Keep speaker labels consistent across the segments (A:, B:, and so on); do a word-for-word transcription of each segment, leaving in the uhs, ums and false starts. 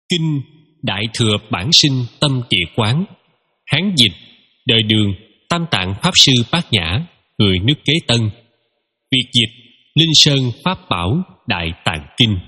A: Kinh Đại Thừa Bản Sinh Tâm Địa Quán, Hán dịch đời Đường, Tam Tạng Pháp Sư Bát Nhã, người nước Kế Tân. Việt dịch Linh Sơn Pháp Bảo Đại Tạng Kinh.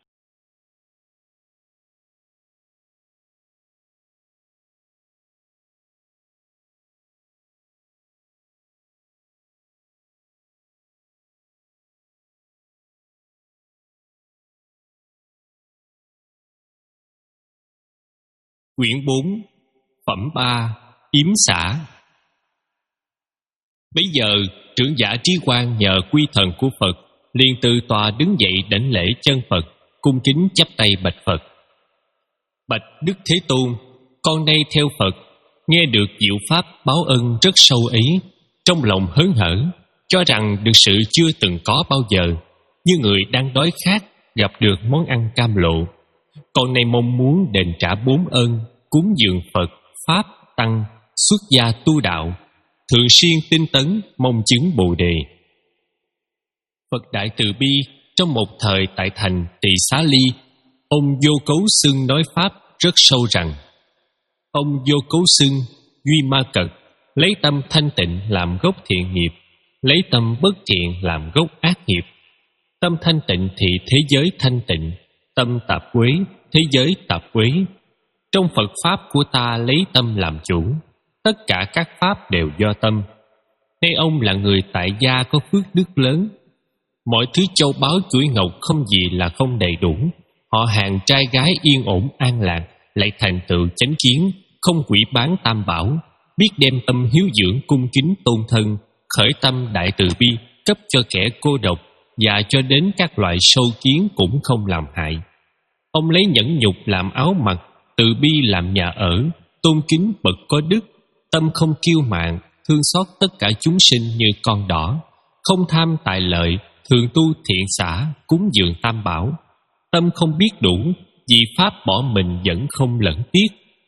A: Quyển bốn, Phẩm ba, Yếm Xả. Bấy giờ trưởng giả Trí Quang nhờ quy thần của Phật, liền từ tòa đứng dậy đảnh lễ chân Phật, cung kính chắp tay bạch Phật: Bạch Đức Thế Tôn, con nay theo Phật, nghe được diệu pháp báo ân rất sâu ấy, trong lòng hớn hở, cho rằng được sự chưa từng có bao giờ, như người đang đói khát gặp được món ăn cam lộ. Con nay mong muốn đền trả bốn ơn cúng dường Phật, Pháp, Tăng, xuất gia tu đạo, thường xuyên tinh tấn mong chứng Bồ Đề. Phật Đại Từ Bi trong một thời tại thành Tỳ Xá Ly, ông Vô Cấu Xưng nói pháp rất sâu rằng: ông Vô Cấu Xưng duy ma cật, lấy tâm thanh tịnh làm gốc thiện nghiệp, lấy tâm bất thiện làm gốc ác nghiệp. Tâm thanh tịnh thì thế giới thanh tịnh, tâm tạp uế thế giới tạp uế. Trong Phật Pháp của ta lấy tâm làm chủ, tất cả các Pháp đều do tâm. Nay ông là người tại gia có phước đức lớn, mọi thứ châu báu chuỗi ngọc không gì là không đầy đủ. Họ hàng trai gái yên ổn an lạc, lại thành tựu chánh kiến, không quỷ bán tam bảo, biết đem tâm hiếu dưỡng cung kính tôn thân, khởi tâm đại từ bi, cấp cho kẻ cô độc, và cho đến các loại sâu kiến cũng không làm hại. Ông lấy nhẫn nhục làm áo mặc, từ bi làm nhà ở, tôn kính bậc có đức, tâm không kiêu mạn, thương xót tất cả chúng sinh như con đỏ, không tham tài lợi, thường tu thiện xả, cúng dường tam bảo. Tâm không biết đủ, vì pháp bỏ mình vẫn không lẫn tiếc.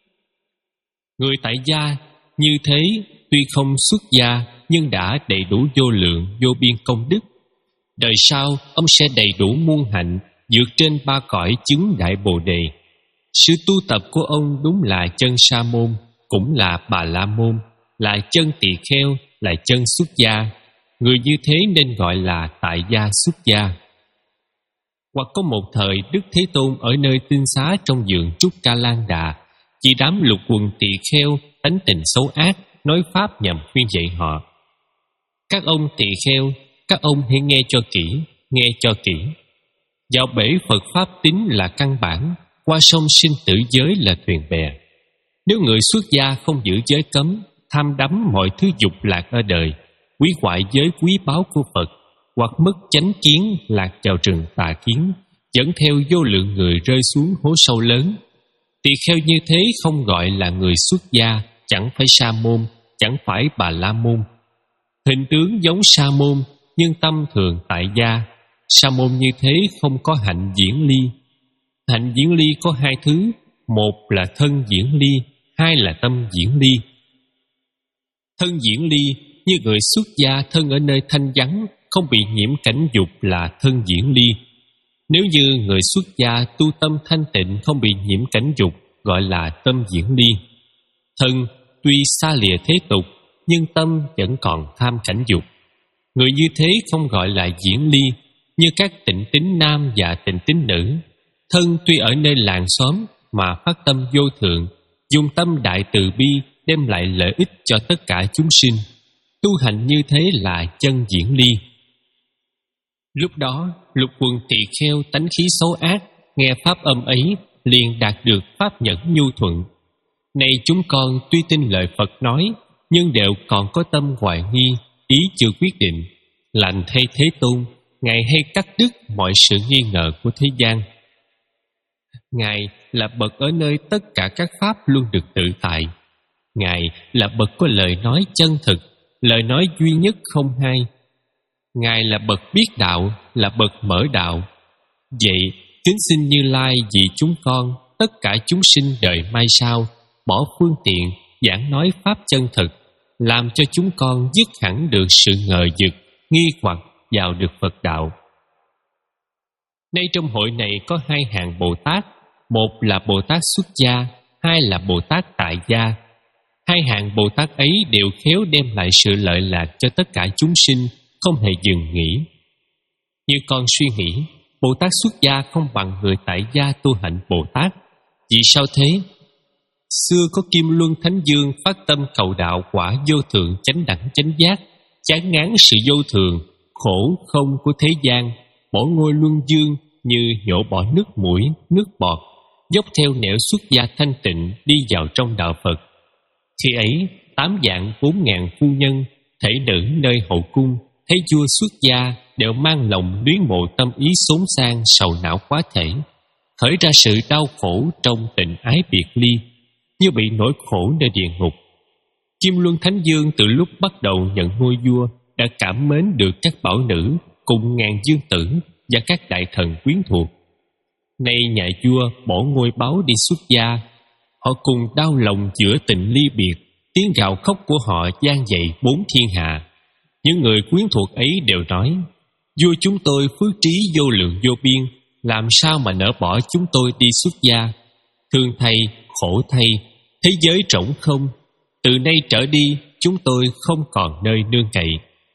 A: Người tại gia như thế tuy không xuất gia, nhưng đã đầy đủ vô lượng vô biên công đức. Đời sau ông sẽ đầy đủ muôn hạnh, vượt trên ba cõi chứng đại Bồ Đề. Sự tu tập của ông đúng là chân sa môn, cũng là bà la môn, là chân tỳ kheo, là chân xuất gia. Người như thế nên gọi là tại gia xuất gia. Hoặc có một thời Đức Thế Tôn ở nơi tinh xá trong vườn Trúc Ca Lan Đà, chỉ đám lục quần tỳ kheo tánh tình xấu ác, nói pháp nhằm khuyên dạy họ: Các ông tỳ kheo, các ông hãy nghe cho kỹ, nghe cho kỹ. Vào bể Phật Pháp tín là căn bản, qua sông sinh tử giới là thuyền bè. Nếu người xuất gia không giữ giới cấm, tham đắm mọi thứ dục lạc ở đời, quý hoại giới quý báu của Phật, hoặc mất chánh kiến lạc vào rừng tà kiến, dẫn theo vô lượng người rơi xuống hố sâu lớn. Tỳ kheo như thế không gọi là người xuất gia, chẳng phải sa môn, chẳng phải bà la môn. Hình tướng giống sa môn, nhưng tâm thường tại gia. Sa môn như thế không có hạnh diễn ly. Hạnh diễn ly có hai thứ: một là thân diễn ly, hai là tâm diễn ly. Thân diễn ly như người xuất gia thân ở nơi thanh vắng, không bị nhiễm cảnh dục là thân diễn ly. Nếu như người xuất gia tu tâm thanh tịnh, không bị nhiễm cảnh dục, gọi là tâm diễn ly. Thân tuy xa lìa thế tục, nhưng tâm vẫn còn tham cảnh dục. Người như thế không gọi là diễn ly, như các tịnh tín nam và tịnh tín nữ. Thân tuy ở nơi làng xóm mà phát tâm vô thượng, dùng tâm đại từ bi đem lại lợi ích cho tất cả chúng sinh. Tu hành như thế là chân diễn ly. Lúc đó lục quần tỳ kheo tánh khí xấu ác, nghe pháp âm ấy liền đạt được pháp nhẫn nhu thuận. Nay chúng con tuy tin lời Phật nói, nhưng đều còn có tâm hoài nghi, ý chưa quyết định. Lành thay Thế Tôn, Ngài hay cắt đứt mọi sự nghi ngờ của thế gian. Ngài là bậc ở nơi tất cả các pháp luôn được tự tại. Ngài là bậc có lời nói chân thực, lời nói duy nhất không hai. Ngài là bậc biết đạo, là bậc mở đạo. Vậy kính xin Như Lai vì chúng con, tất cả chúng sinh đời mai sau, bỏ phương tiện giảng nói pháp chân thực, làm cho chúng con dứt hẳn được sự ngờ vực, nghi hoặc vào được Phật đạo. Nay trong hội này có hai hàng Bồ Tát, một là Bồ Tát xuất gia, hai là Bồ Tát tại gia. Hai hạng Bồ Tát ấy đều khéo đem lại sự lợi lạc cho tất cả chúng sinh, không hề dừng nghỉ. Như con suy nghĩ, Bồ Tát xuất gia không bằng người tại gia tu hành Bồ Tát. Vì sao thế? Xưa có Kim Luân Thánh Dương phát tâm cầu đạo quả vô thượng chánh đẳng chánh giác, chán ngán sự vô thường, khổ không của thế gian, bỏ ngôi luân dương như nhổ bỏ nước mũi, nước bọt, dốc theo nẻo xuất gia thanh tịnh đi vào trong đạo Phật. Khi ấy, tám vạn bốn ngàn phu nhân, thể nữ nơi hậu cung, thấy vua xuất gia đều mang lòng luyến mộ tâm ý xốn sang sầu não quá thể, khởi ra sự đau khổ trong tình ái biệt ly, như bị nỗi khổ nơi địa ngục. Kim Luân Thánh Dương từ lúc bắt đầu nhận ngôi vua đã cảm mến được các bảo nữ cùng ngàn dương tử và các đại thần quyến thuộc. Nay nhà vua bỏ ngôi báo đi xuất gia, họ cùng đau lòng giữa tình ly biệt, tiếng gào khóc của họ vang dậy bốn thiên hạ. Những người quyến thuộc ấy đều nói: vua chúng tôi phước trí vô lượng vô biên, làm sao mà nỡ bỏ chúng tôi đi xuất gia? Thương thay, khổ thay, thế giới rỗng không, từ nay trở đi chúng tôi không còn nơi nương cậy.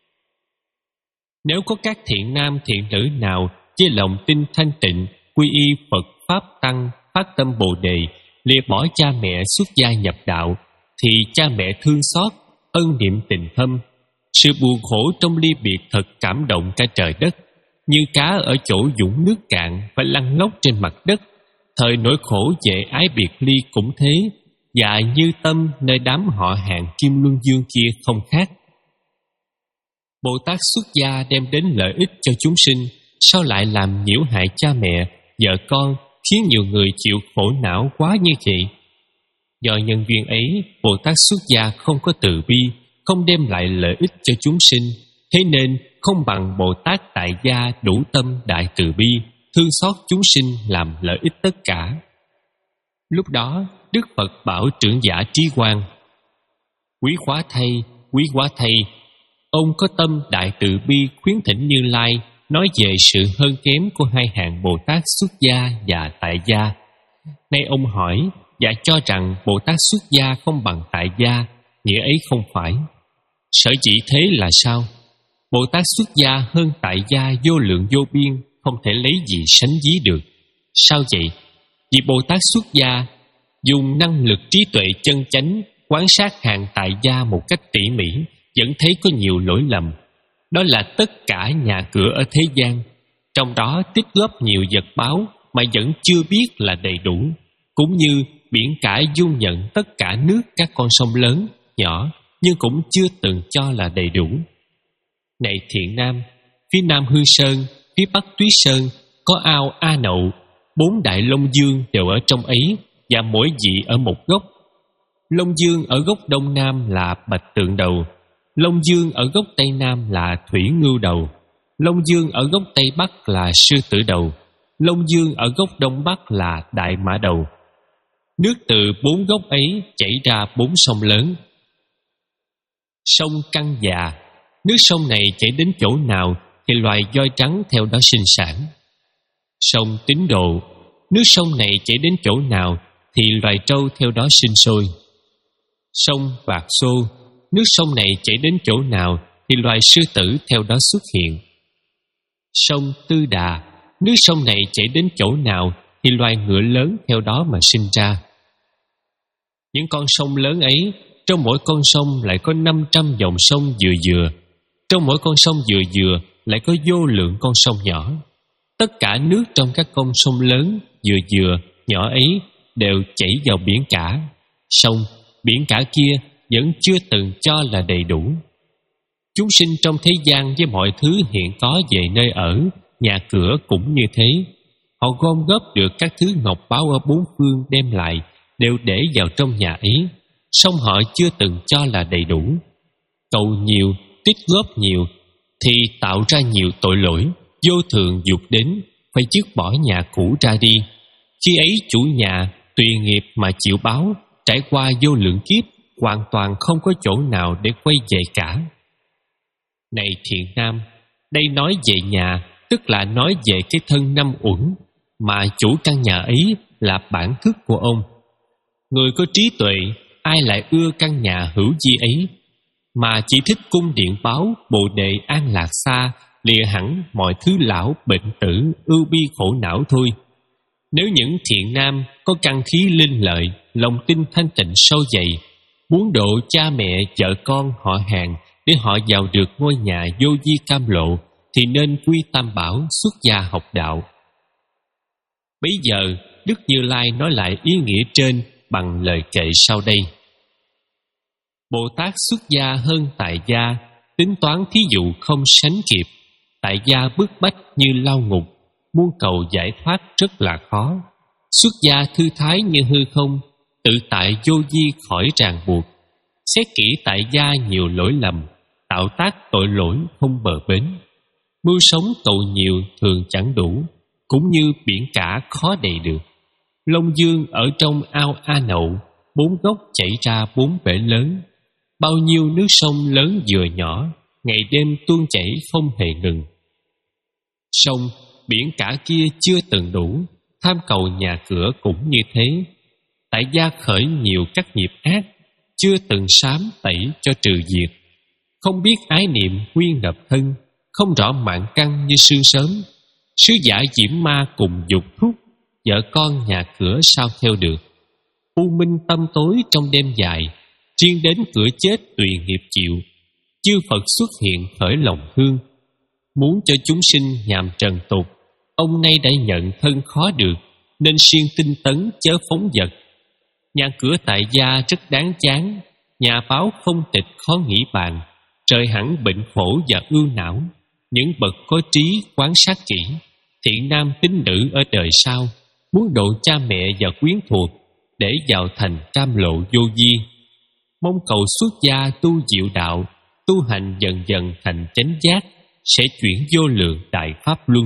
A: Nếu có các thiện nam thiện nữ nào với lòng tin thanh tịnh, quy y Phật Pháp Tăng, phát tâm Bồ Đề, lìa bỏ cha mẹ xuất gia nhập đạo, thì cha mẹ thương xót, ân niệm tình thâm. Sự buồn khổ trong ly biệt thật cảm động cả trời đất, như cá ở chỗ vũng nước cạn phải lăn lóc trên mặt đất. Thời nỗi khổ về ái biệt ly cũng thế, và như tâm nơi đám họ hàng Kim Luân Dương kia không khác. Bồ Tát xuất gia đem đến lợi ích cho chúng sinh, sao lại làm nhiễu hại cha mẹ, vợ con, khiến nhiều người chịu khổ não quá như vậy? Do nhân duyên ấy, Bồ Tát xuất gia không có từ bi, không đem lại lợi ích cho chúng sinh, thế nên không bằng Bồ Tát tại gia đủ tâm đại từ bi, thương xót chúng sinh làm lợi ích tất cả. Lúc đó, Đức Phật bảo trưởng giả Trí Quang: quý quá thay, quý quá thay, ông có tâm đại từ bi khuyến thỉnh Như Lai nói về sự hơn kém của hai hạng Bồ Tát xuất gia và tại gia. Nay ông hỏi và cho rằng Bồ Tát xuất gia không bằng tại gia, nghĩa ấy không phải. Sở dĩ thế là sao? Bồ Tát xuất gia hơn tại gia vô lượng vô biên, không thể lấy gì sánh ví được. Sao vậy? Vì Bồ Tát xuất gia dùng năng lực trí tuệ chân chánh quan sát hàng tại gia một cách tỉ mỉ, vẫn thấy có nhiều lỗi lầm. Đó là tất cả nhà cửa ở thế gian, trong đó tích góp nhiều vật báo mà vẫn chưa biết là đầy đủ, cũng như biển cả dung nhận tất cả nước các con sông lớn, nhỏ, nhưng cũng chưa từng cho là đầy đủ. Này thiện nam, phía nam Hương Sơn, phía bắc Túy Sơn có ao A Nậu, bốn đại Long Dương đều ở trong ấy, và mỗi vị ở một góc. Long Dương ở góc đông nam là Bạch Tượng Đầu, Long Dương ở góc tây nam là Thủy Ngưu Đầu, Long Dương ở góc tây bắc là Sư Tử Đầu, Long Dương ở góc đông bắc là Đại Mã Đầu. Nước từ bốn góc ấy chảy ra bốn sông lớn. Sông Căng Già, nước sông này chảy đến chỗ nào thì loài voi trắng theo đó sinh sản. Sông Tín Độ, nước sông này chảy đến chỗ nào thì loài trâu theo đó sinh sôi. Sông Bạc Xô, nước sông này chảy đến chỗ nào thì loài sư tử theo đó xuất hiện. Sông Tư Đà, nước sông này chảy đến chỗ nào thì loài ngựa lớn theo đó mà sinh ra. Những con sông lớn ấy, trong mỗi con sông lại có năm trăm dòng sông vừa vừa, trong mỗi con sông vừa vừa lại có vô lượng con sông nhỏ. Tất cả nước trong các con sông lớn vừa vừa nhỏ ấy đều chảy vào biển cả. Sông, biển cả kia vẫn chưa từng cho là đầy đủ. Chúng sinh trong thế gian với mọi thứ hiện có về nơi ở, nhà cửa cũng như thế. Họ gom góp được các thứ ngọc báu ở bốn phương đem lại, đều để vào trong nhà ấy, song họ chưa từng cho là đầy đủ. Cầu nhiều, tích góp nhiều, thì tạo ra nhiều tội lỗi, vô thường dục đến, phải dứt bỏ nhà cũ ra đi. Khi ấy chủ nhà tùy nghiệp mà chịu báo, trải qua vô lượng kiếp, hoàn toàn không có chỗ nào để quay về cả. Này thiện nam, đây nói về nhà, tức là nói về cái thân năm uẩn. mà chủ căn nhà ấy là bản thức của ông. Người có trí tuệ, ai lại ưa căn nhà hữu di ấy, mà chỉ thích cung điện báo bồ đề an lạc xa, lìa hẳn mọi thứ lão bệnh tử, ưu bi khổ não thôi. Nếu những thiện nam có căn khí linh lợi, lòng tin thanh tịnh sâu dày, muốn độ cha mẹ, vợ con, họ hàng để họ vào được ngôi nhà vô vi cam lộ, thì nên quy tam bảo, xuất gia học đạo. Bấy giờ Đức Như Lai nói lại ý nghĩa trên bằng lời kệ sau đây. Bồ Tát xuất gia hơn tại gia, tính toán thí dụ không sánh kịp. Tại gia bức bách như lao ngục, muốn cầu giải thoát rất là khó. Xuất gia thư thái như hư không, tự tại vô vi khỏi ràng buộc. Xét kỹ tại gia nhiều lỗi lầm, tạo tác tội lỗi không bờ bến. Mưu sống cầu nhiều thường chẳng đủ, cũng như biển cả khó đầy được. Long dương ở trong ao A Nậu, bốn góc chảy ra bốn bể lớn. Bao nhiêu nước sông lớn vừa nhỏ, ngày đêm tuôn chảy không hề ngừng. Sông, biển cả kia chưa từng đủ, tham cầu nhà cửa cũng như thế. Tại gia khởi nhiều các nghiệp ác, chưa từng sám tẩy cho trừ diệt. Không biết ái niệm quy ngập thân, không rõ mạng căn như sương sớm. Sứ giả diễm ma cùng dục thúc, vợ con nhà cửa sao theo được. U minh tâm tối trong đêm dài, riêng đến cửa chết tùy nghiệp chịu. Chư Phật xuất hiện khởi lòng thương, muốn cho chúng sinh nhàm trần tục. Ông nay đã nhận thân khó được, nên siêng tinh tấn chớ phóng vật. Nhà cửa tại gia rất đáng chán, nhà báo không tịch khó nghĩ bàn. Trời hẳn bệnh khổ và ưu não. Những bậc có trí quán sát kỹ, thiện nam tín nữ ở đời sau, muốn độ cha mẹ và quyến thuộc để vào thành cam lộ vô vi. Mong cầu xuất gia tu diệu đạo, tu hành dần dần thành chánh giác, sẽ chuyển vô lượng đại pháp luân.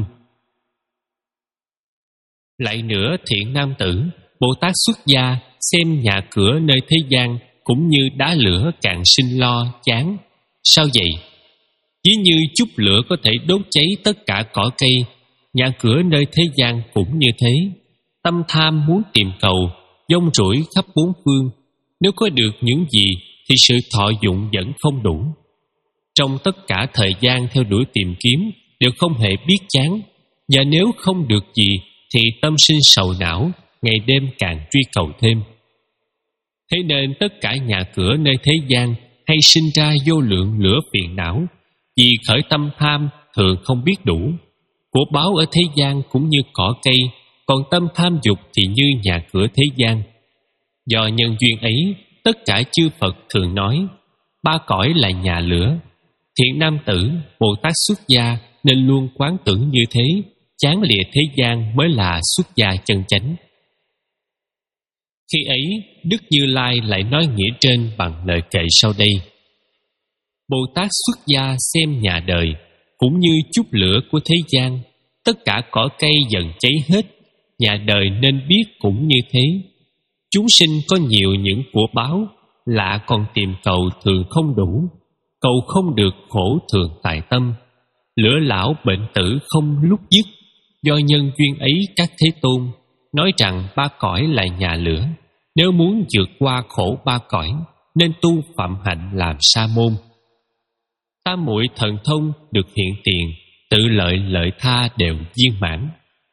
A: Lại nữa thiện nam tử, Bồ Tát xuất gia xem nhà cửa nơi thế gian cũng như đá lửa càng sinh lo chán. Sao vậy? Ví như chút lửa có thể đốt cháy tất cả cỏ cây, nhà cửa nơi thế gian cũng như thế. Tâm tham muốn tìm cầu, dông rủi khắp bốn phương. Nếu có được những gì thì sự thọ dụng vẫn không đủ. Trong tất cả thời gian theo đuổi tìm kiếm đều không hề biết chán. Và nếu không được gì thì tâm sinh sầu não, ngày đêm càng truy cầu thêm. Thế nên tất cả nhà cửa nơi thế gian hay sinh ra vô lượng lửa phiền não, vì khởi tâm tham thường không biết đủ. Của báo ở thế gian cũng như cỏ cây, còn tâm tham dục thì như nhà cửa thế gian. Do nhân duyên ấy, tất cả chư Phật thường nói ba cõi là nhà lửa. Thiện nam tử, Bồ Tát xuất gia nên luôn quán tưởng như thế, chán lìa thế gian mới là xuất gia chân chánh. Khi ấy, Đức Như Lai lại nói nghĩa trên bằng lời kệ sau đây. Bồ Tát xuất gia xem nhà đời cũng như chút lửa của thế gian, tất cả cỏ cây dần cháy hết, nhà đời nên biết cũng như thế. Chúng sinh có nhiều những của báo, lạ còn tìm cầu thường không đủ, cầu không được khổ thường tại tâm. Lửa lão bệnh tử không lúc dứt, do nhân duyên ấy các thế tôn nói rằng ba cõi là nhà lửa. Nếu muốn vượt qua khổ ba cõi, nên tu phạm hạnh làm sa môn. Tam muội thần thông được hiện tiền, tự lợi lợi tha đều viên mãn.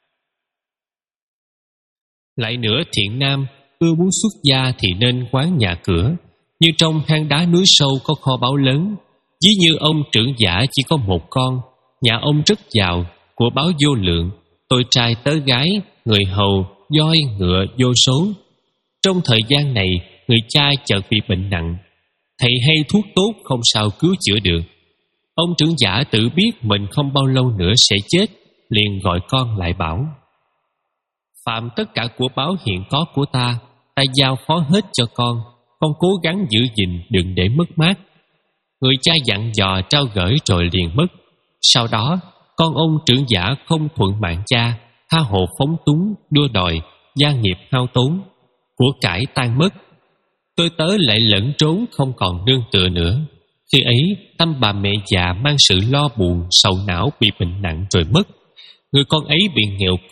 A: Lại nữa thiện nam, ưa muốn xuất gia thì nên quán nhà cửa. Như trong hang đá núi sâu có kho báu lớn. Ví như ông trưởng giả chỉ có một con, nhà ông rất giàu, của báu vô lượng, tôi trai tớ gái, người hầu, voi, ngựa vô số. Trong thời gian này, người cha chợt bị bệnh nặng. Thầy hay thuốc tốt không sao cứu chữa được. Ông trưởng giả tự biết mình không bao lâu nữa sẽ chết, liền gọi con lại bảo: phạm tất cả của báo hiện có của ta, ta giao phó hết cho con. Con cố gắng giữ gìn, đừng để mất mát. Người cha dặn dò trao gửi rồi liền mất. Sau đó, con ông trưởng giả không thuận mạng cha, tha hồ phóng túng, đua đòi, gia nghiệp hao tốn, của cải tan mất. Tôi tớ lại lẫn trốn không còn nương tựa nữa. Khi ấy, tâm bà mẹ già mang sự lo buồn, sầu não bị bệnh nặng rồi mất. Người con ấy bị nghèo cùng,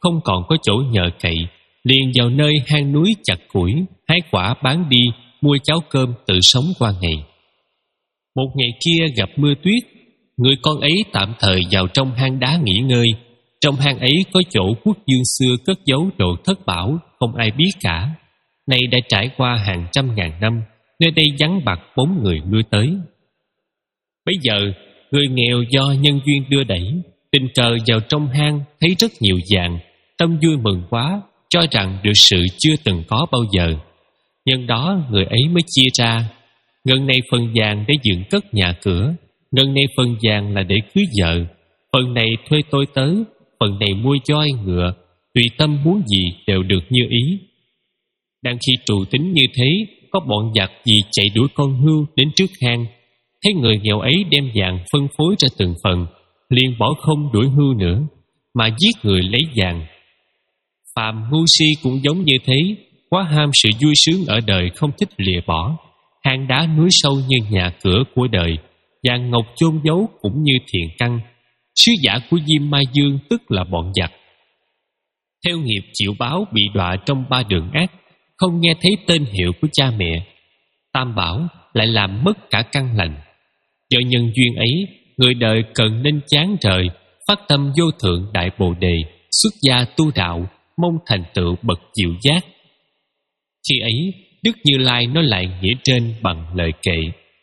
A: không còn có chỗ nhờ cậy, liền vào nơi hang núi chặt củi, hái quả bán đi, mua cháo cơm tự sống qua ngày. Một ngày kia gặp mưa tuyết, người con ấy tạm thời vào trong hang đá nghỉ ngơi. Trong hang ấy có chỗ quốc dương xưa cất giấu đồ thất bảo, không ai biết cả. Nay đã trải qua hàng trăm ngàn năm, nơi đây vắng bặt bóng người lui tới. Bây giờ, người nghèo do nhân duyên đưa đẩy, tình cờ vào trong hang thấy rất nhiều vàng, tâm vui mừng quá, cho rằng được sự chưa từng có bao giờ. Nhân đó người ấy mới chia ra, ngân này phần vàng để dựng cất nhà cửa, ngân này phần vàng là để cưới vợ, phần này thuê tôi tớ, phần này mua voi ngựa, tùy tâm muốn gì đều được như ý. Đang khi trù tính như thế, có bọn giặc vì chạy đuổi con hươu đến trước hang, thấy người nghèo ấy đem vàng phân phối ra từng phần, liền bỏ không đuổi hươu nữa, mà giết người lấy vàng. Phàm ngu si cũng giống như thế, quá ham sự vui sướng ở đời không thích lìa bỏ. Hang đá núi sâu như nhà cửa của đời, vàng ngọc chôn giấu cũng như thiện căn. Sứ giả của Diêm Mai Dương tức là bọn giặc, theo nghiệp chịu báo bị đọa trong ba đường ác, không nghe thấy tên hiệu của cha mẹ. Tam bảo lại làm mất cả căn lành. Do nhân duyên ấy, người đời cần nên chán trời, phát tâm vô thượng đại bồ đề, xuất gia tu đạo, mong thành tựu bậc diệu giác. Khi ấy, Đức Như Lai nói lại nghĩa trên bằng lời kệ: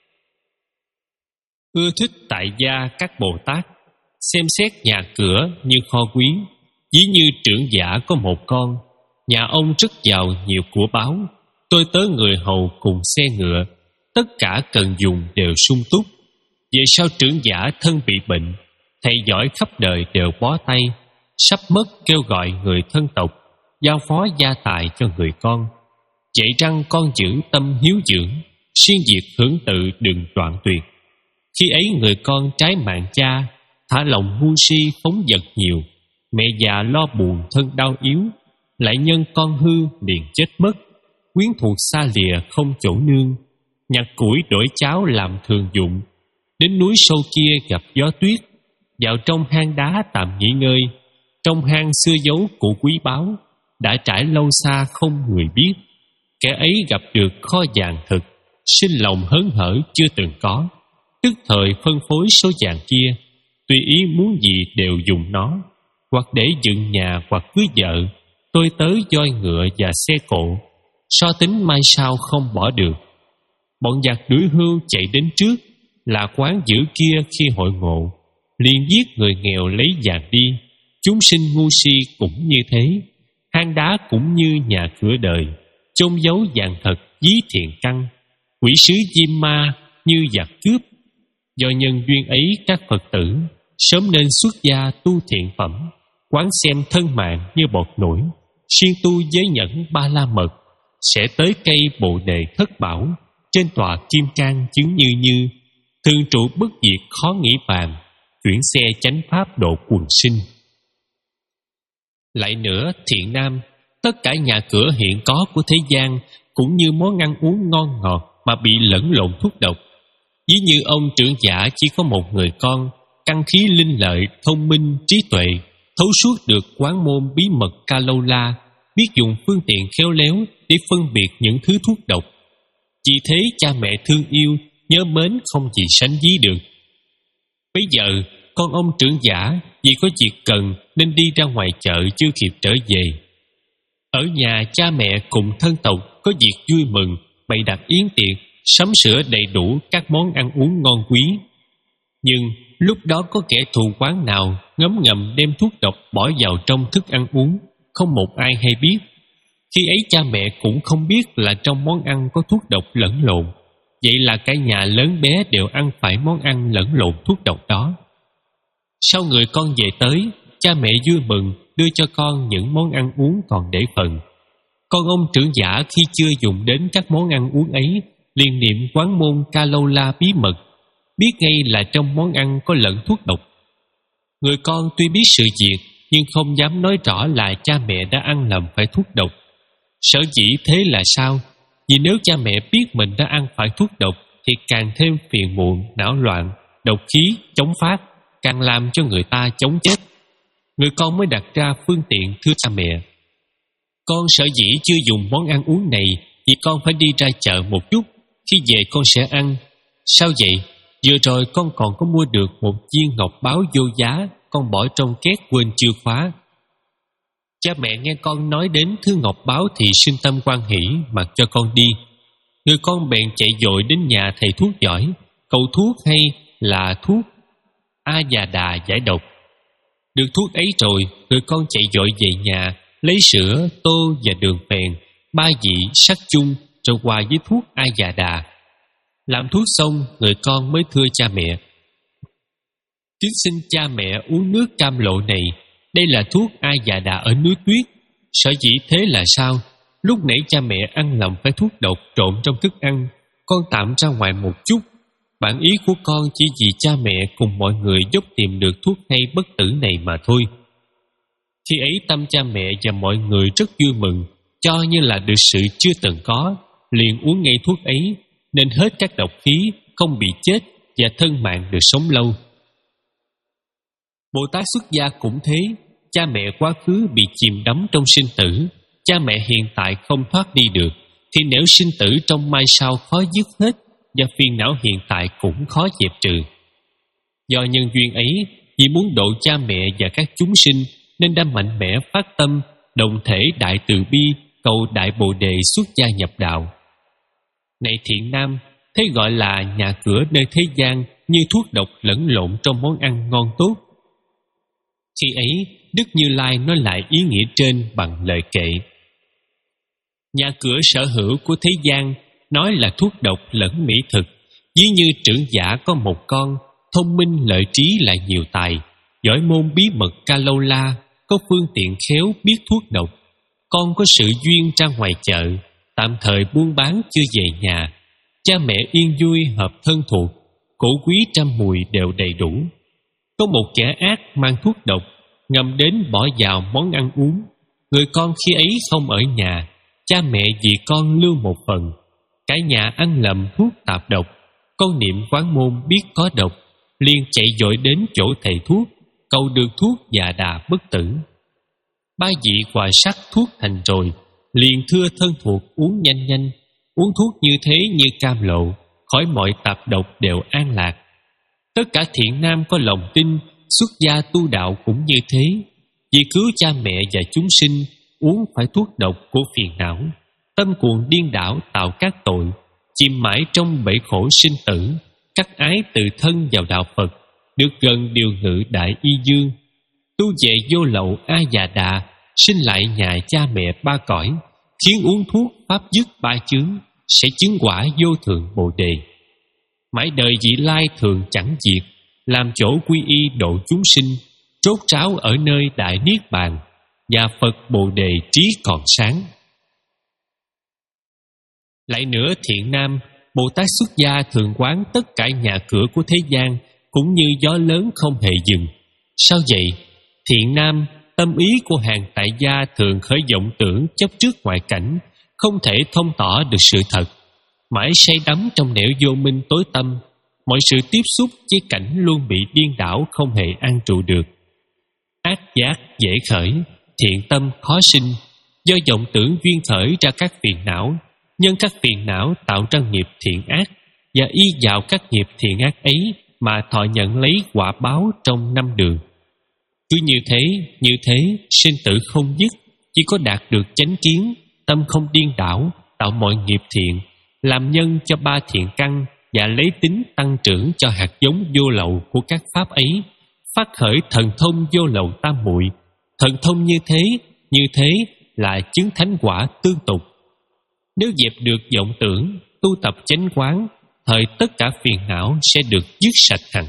A: ưa thích tại gia các Bồ Tát, xem xét nhà cửa như kho quý. Ví như trưởng giả có một con, nhà ông rất giàu nhiều của báu, tôi tớ người hầu cùng xe ngựa, tất cả cần dùng đều sung túc. Về sau trưởng giả thân bị bệnh, thầy giỏi khắp đời đều bó tay, sắp mất kêu gọi người thân tộc, giao phó gia tài cho người con. Dạy răng con giữ tâm hiếu dưỡng, xuyên diệt hưởng tự đừng đoạn tuyệt. Khi ấy người con trái mạng cha, thả lòng ngu si phóng vật nhiều. Mẹ già lo buồn thân đau yếu, lại nhân con hư liền chết mất. Quyến thuộc xa lìa không chỗ nương, nhặt củi đổi cháo làm thường dụng. Đến núi sâu kia gặp gió tuyết, vào trong hang đá tạm nghỉ ngơi. Trong hang xưa giấu cụ quý báu, đã trải lâu xa không người biết. Kẻ ấy gặp được kho vàng thực, sinh lòng hớn hở chưa từng có, tức thời phân phối số vàng kia, tùy ý muốn gì đều dùng nó, hoặc để dựng nhà hoặc cưới vợ, tôi tớ voi ngựa và xe cộ, so tính mai sau không bỏ được. Bọn giặc đuổi hươu chạy đến trước, là quán giữ kia khi hội ngộ, liền giết người nghèo lấy vàng đi. Chúng sinh ngu si cũng như thế, hang đá cũng như nhà cửa đời, chôn giấu vàng thật ví thiện căn. Quỷ sứ Diêm Ma như giặc cướp, do nhân duyên ấy các Phật tử sớm nên xuất gia tu thiện phẩm, quán xem thân mạng như bọt nổi, siêng tu giới nhẫn ba la mật, sẽ tới cây bồ đề thất bảo, trên tòa kim cang chứng như như, thường trụ bất diệt khó nghĩ bàn, chuyển xe chánh pháp độ quần sinh. Lại nữa, thiện nam, tất cả nhà cửa hiện có của thế gian cũng như món ăn uống ngon ngọt mà bị lẫn lộn thuốc độc. Ví như ông trưởng giả chỉ có một người con, căn khí linh lợi, thông minh, trí tuệ, thấu suốt được quán môn bí mật Ca Lâu La, biết dùng phương tiện khéo léo để phân biệt những thứ thuốc độc. Vì thế cha mẹ thương yêu, nhớ mến không gì sánh ví được. Bây giờ con ông trưởng giả vì có việc cần nên đi ra ngoài chợ chưa kịp trở về. Ở nhà cha mẹ cùng thân tộc có việc vui mừng, bày đặt yến tiệc, sắm sửa đầy đủ các món ăn uống ngon quý. Nhưng lúc đó có kẻ thù quán nào ngấm ngầm đem thuốc độc bỏ vào trong thức ăn uống, không một ai hay biết. Khi ấy cha mẹ cũng không biết là trong món ăn có thuốc độc lẫn lộn. Vậy là cả nhà lớn bé đều ăn phải món ăn lẫn lộn thuốc độc đó. Sau người con về tới, cha mẹ vui mừng đưa cho con những món ăn uống còn để phần. Con ông trưởng giả khi chưa dùng đến các món ăn uống ấy, liền niệm quán môn Ca Lâu La bí mật, biết ngay là trong món ăn có lẫn thuốc độc. Người con tuy biết sự việc, nhưng không dám nói rõ là cha mẹ đã ăn lầm phải thuốc độc. Sở dĩ thế là sao? Vì nếu cha mẹ biết mình đã ăn phải thuốc độc thì càng thêm phiền muộn, não loạn, độc khí, chống phát, càng làm cho người ta chống chết. người con mới đặt ra phương tiện thưa cha mẹ. Con sở dĩ chưa dùng món ăn uống này vì con phải đi ra chợ một chút, khi về con sẽ ăn. Sao vậy? Vừa rồi con còn có mua được một viên ngọc báo vô giá, con bỏ trong két quên chưa khóa. Cha mẹ nghe con nói đến thứ ngọc báo thì sinh tâm hoan hỷ, mặc cho con đi. Người con bèn chạy vội đến nhà thầy thuốc giỏi, cầu thuốc hay là thuốc A Già Đà giải độc. Được thuốc ấy rồi, người con chạy vội về nhà, lấy sữa, tô và đường phèn, ba vị sắc chung rồi hòa với thuốc A Già Đà. Làm thuốc xong, người con mới thưa cha mẹ: kính xin cha mẹ uống nước cam lộ này, đây là thuốc A Già Đà ở núi Tuyết. Sở dĩ thế là sao? Lúc nãy cha mẹ ăn lầm phải thuốc độc trộn trong thức ăn, con tạm ra ngoài một chút. Bản ý của con chỉ vì cha mẹ cùng mọi người giúp tìm được thuốc hay bất tử này mà thôi. Khi ấy tâm cha mẹ và mọi người rất vui mừng, cho như là được sự chưa từng có, liền uống ngay thuốc ấy, nên hết các độc khí, không bị chết và thân mạng được sống lâu. Bồ Tát xuất gia cũng thế, cha mẹ quá khứ bị chìm đắm trong sinh tử, cha mẹ hiện tại không thoát đi được, thì nếu sinh tử trong mai sau khó dứt hết, và phiền não hiện tại cũng khó dẹp trừ. Do nhân duyên ấy, vì muốn độ cha mẹ và các chúng sinh, nên đã mạnh mẽ phát tâm, đồng thể đại từ bi, cầu đại bồ đề xuất gia nhập đạo. Này thiện nam, thế gọi là nhà cửa nơi thế gian như thuốc độc lẫn lộn trong món ăn ngon tốt. Khi ấy, Đức Như Lai nói lại ý nghĩa trên bằng lời kệ: nhà cửa sở hữu của thế gian nói là thuốc độc lẫn mỹ thực, ví như trưởng giả có một con, thông minh lợi trí lại nhiều tài, giỏi môn bí mật ca lâu la, có phương tiện khéo biết thuốc độc. Con có sự duyên ra ngoài chợ, tạm thời buôn bán chưa về nhà, cha mẹ yên vui hợp thân thuộc, cổ quý trăm mùi đều đầy đủ. Có một kẻ ác mang thuốc độc ngầm đến bỏ vào món ăn uống, người con khi ấy không ở nhà, cha mẹ vì con lưu một phần, cả nhà ăn lầm thuốc tạp độc. Con niệm quán môn biết có độc, liền chạy vội đến chỗ thầy thuốc, cầu được thuốc Già Đà bất tử. Ba vị hòa sắc thuốc thành rồi, liền thưa thân thuộc uống nhanh nhanh. Uống thuốc như thế như cam lộ, khỏi mọi tạp độc đều an lạc. Tất cả thiện nam có lòng tin, xuất gia tu đạo cũng như thế. Vì cứu cha mẹ và chúng sinh, uống phải thuốc độc của phiền não, tâm cuồng điên đảo tạo các tội, chìm mãi trong bể khổ sinh tử, cắt ái từ thân vào đạo Phật, được gần điều ngự đại y dương. Tu về vô lậu A Già Đà, sinh lại nhà cha mẹ ba cõi, khiến uống thuốc pháp dứt ba chướng, sẽ chứng quả vô thượng bồ đề. Mãi đời vị lai thường chẳng diệt, làm chỗ quy y độ chúng sinh, rốt ráo ở nơi đại niết bàn, và Phật bồ đề trí còn sáng. Lại nữa thiện nam, Bồ Tát xuất gia thường quán tất cả nhà cửa của thế gian, cũng như gió lớn không hề dừng. Sao vậy? Thiện nam, tâm ý của hàng tại gia thường khởi vọng tưởng chấp trước ngoại cảnh, không thể thông tỏ được sự thật, mãi say đắm trong nẻo vô minh tối tăm, mọi sự tiếp xúc với cảnh luôn bị điên đảo, không hề an trụ được. Ác giác dễ khởi, thiện tâm khó sinh, do vọng tưởng duyên khởi ra các phiền não, nhân các phiền não tạo ra nghiệp thiện ác, và y vào các nghiệp thiện ác ấy mà thọ nhận lấy quả báo trong năm đường. Cứ như thế, như thế, sinh tử không dứt, chỉ có đạt được chánh kiến, tâm không điên đảo, tạo mọi nghiệp thiện, làm nhân cho ba thiện căn, và lấy tính tăng trưởng cho hạt giống vô lậu của các pháp ấy, phát khởi thần thông vô lậu tam muội. Thần thông như thế, như thế là chứng thánh quả tương tục. Nếu dẹp được vọng tưởng, tu tập chánh quán, thời tất cả phiền não sẽ được dứt sạch hẳn.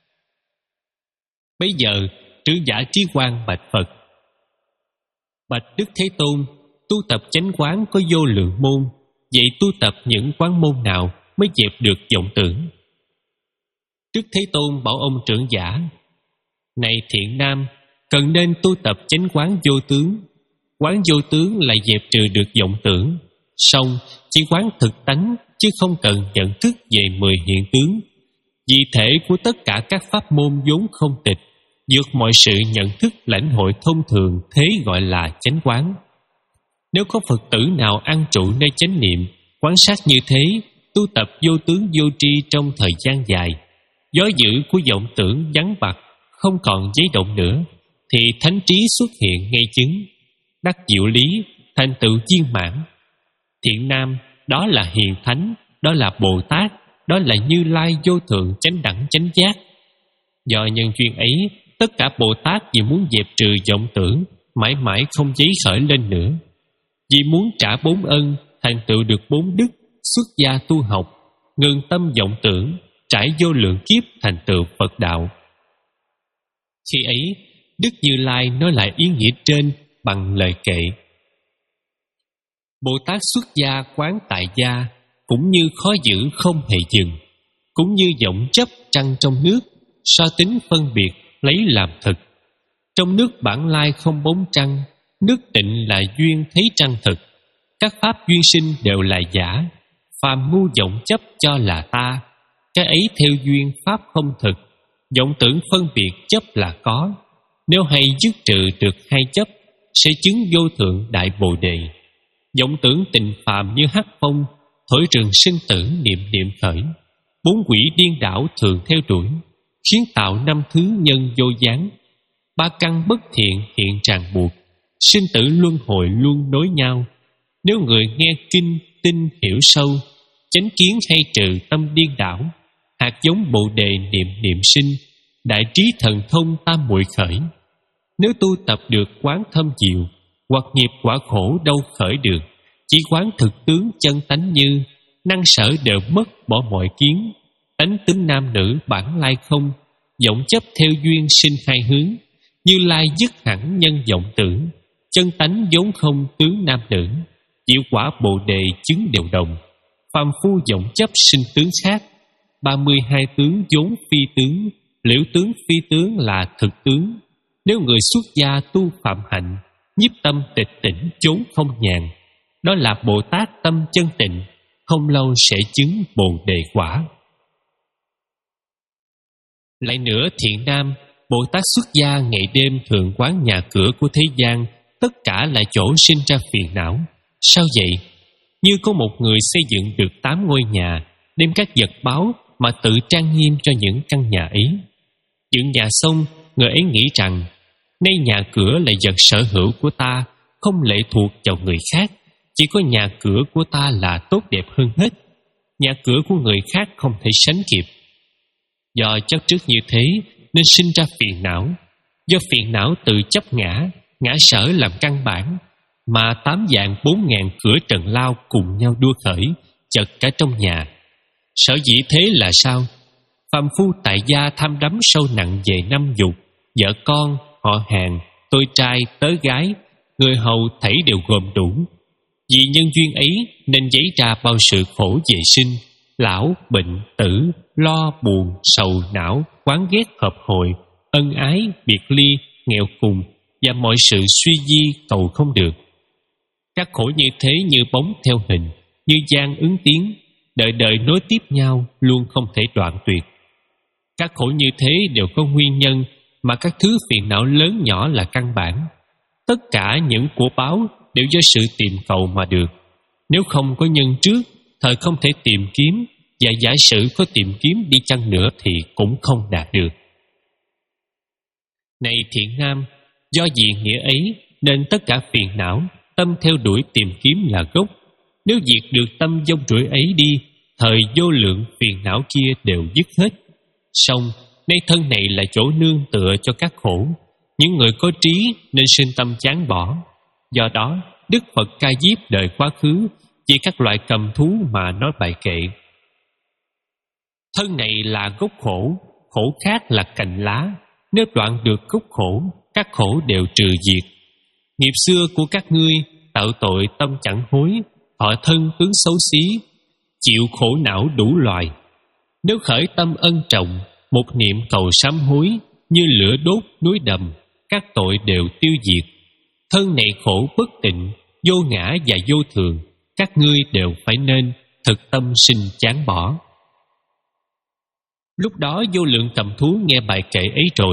A: Bây giờ trưởng giả Trí Quang bạch Phật: bạch Đức Thế Tôn, tu tập chánh quán có vô lượng môn, vậy tu tập những quán môn nào mới dẹp được vọng tưởng? Đức Thế Tôn bảo ông trưởng giả: này thiện nam, cần nên tu tập chánh quán vô tướng. Quán vô tướng là dẹp trừ được vọng tưởng, song chỉ quán thực tánh, chứ không cần nhận thức về mười hiện tướng. Vì thể của tất cả các pháp môn vốn không tịch, vượt mọi sự nhận thức lãnh hội thông thường, thế gọi là chánh quán. Nếu có Phật tử nào an trụ nơi chánh niệm, quán sát như thế, tu tập vô tướng vô tri trong thời gian dài, gió dữ của vọng tưởng vắng bặt, không còn giấy động nữa, thì thánh trí xuất hiện ngay chứng, đắc diệu lý, thành tựu viên mãn. Thiện nam, đó là hiền thánh, đó là Bồ Tát, đó là Như Lai vô thượng chánh đẳng chánh giác. Do nhân duyên ấy, tất cả Bồ Tát vì muốn dẹp trừ vọng tưởng, mãi mãi không giấy khởi lên nữa. Vì muốn trả bốn ân, thành tựu được bốn đức, xuất gia tu học, ngừng tâm vọng tưởng, trải vô lượng kiếp thành tựu Phật đạo. Khi ấy, Đức Như Lai nói lại ý nghĩa trên bằng lời kệ: Bồ Tát xuất gia quán tại gia, cũng như khó giữ không hề dừng, cũng như vọng chấp trăng trong nước, so tính phân biệt lấy làm thực. Trong nước bản lai không bóng trăng, nước tịnh là duyên thấy trăng thực. Các pháp duyên sinh đều là giả, phàm ngu vọng chấp cho là ta. Cái ấy theo duyên pháp không thực, vọng tưởng phân biệt chấp là có. Nếu hay dứt trừ được hai chấp, sẽ chứng vô thượng đại bồ đề. Vọng tưởng tình phàm như hắc phong, thổi rừng sinh tử niệm niệm khởi. Bốn quỷ điên đảo thường theo đuổi, khiến tạo năm thứ nhân vô gián. Ba căn bất thiện hiện ràng buộc, sinh tử luân hồi luôn nối nhau. Nếu người nghe kinh tin hiểu sâu, chánh kiến hay trừ tâm điên đảo, hạt giống bồ đề niệm niệm sinh, đại trí thần thông tam muội khởi. Nếu tu tập được quán thâm diệu, hoặc nghiệp quả khổ đâu khởi được, chỉ quán thực tướng chân tánh như, năng sở đều mất bỏ mọi kiến. Tánh tính nam nữ bản lai không, vọng chấp theo duyên sinh hai hướng. Như Lai dứt hẳn nhân vọng tưởng, chân tánh vốn không tướng nam nữ. Diệu quả bồ đề chứng đều đồng, phàm phu vọng chấp sinh tướng khác. Ba mươi hai tướng vốn phi tướng, liễu tướng phi tướng là thực tướng. Nếu người xuất gia tu phạm hạnh, nhiếp tâm tịch tỉnh chốn không nhàn, đó là Bồ Tát tâm chân tịnh, không lâu sẽ chứng bồ đề quả. Lại nữa thiện nam, Bồ Tát xuất gia ngày đêm thường quán nhà cửa của thế gian, tất cả là chỗ sinh ra phiền não. Sao vậy? Như có một người xây dựng được tám ngôi nhà, đem các vật báu mà tự trang nghiêm cho những căn nhà ấy. Dựng nhà xong, người ấy nghĩ rằng nay nhà cửa là vật sở hữu của ta, không lệ thuộc vào người khác. Chỉ có nhà cửa của ta là tốt đẹp hơn hết, nhà cửa của người khác không thể sánh kịp. Do chấp trước như thế nên sinh ra phiền não. Do phiền não tự chấp ngã, ngã sở làm căn bản, mà tám vạn bốn ngàn cửa trần lao cùng nhau đua khởi, chật cả trong nhà. Sở dĩ thế là sao? Phàm phu tại gia tham đắm sâu nặng về năm dục, vợ con, họ hàng, tôi trai, tớ gái, người hầu thảy đều gồm đủ. Vì nhân duyên ấy nên giấy ra bao sự khổ về sinh, lão, bệnh, tử, lo, buồn, sầu, não, quán ghét, hợp hội, ân ái, biệt ly, nghèo cùng và mọi sự suy di cầu không được. Các khổ như thế như bóng theo hình, như gian ứng tiếng, đời đời nối tiếp nhau, luôn không thể đoạn tuyệt. Các khổ như thế đều có nguyên nhân, mà các thứ phiền não lớn nhỏ là căn bản. Tất cả những của báo đều do sự tìm cầu mà được. Nếu không có nhân trước, thời không thể tìm kiếm, và giả sử có tìm kiếm đi chăng nữa thì cũng không đạt được. Này thiện nam, do vì nghĩa ấy nên tất cả phiền não, tâm theo đuổi tìm kiếm là gốc. Nếu diệt được tâm vong rủi ấy đi, thời vô lượng phiền não kia đều dứt hết. Song nay thân này là chỗ nương tựa cho các khổ. Những người có trí nên sinh tâm chán bỏ. Do đó Đức Phật Ca Diếp đời quá khứ chỉ các loại cầm thú mà nói bài kệ: thân này là gốc khổ, khổ khác là cành lá. Nếu đoạn được gốc khổ, các khổ đều trừ diệt. Nghiệp xưa của các ngươi tạo tội tâm chẳng hối, họ thân tướng xấu xí, chịu khổ não đủ loài. Nếu khởi tâm ân trọng, một niệm cầu sám hối, như lửa đốt núi đầm, các tội đều tiêu diệt. Thân này khổ bất tịnh, vô ngã và vô thường, các ngươi đều phải nên thực tâm sinh chán bỏ. Lúc đó vô lượng cầm thú nghe bài kệ ấy rồi,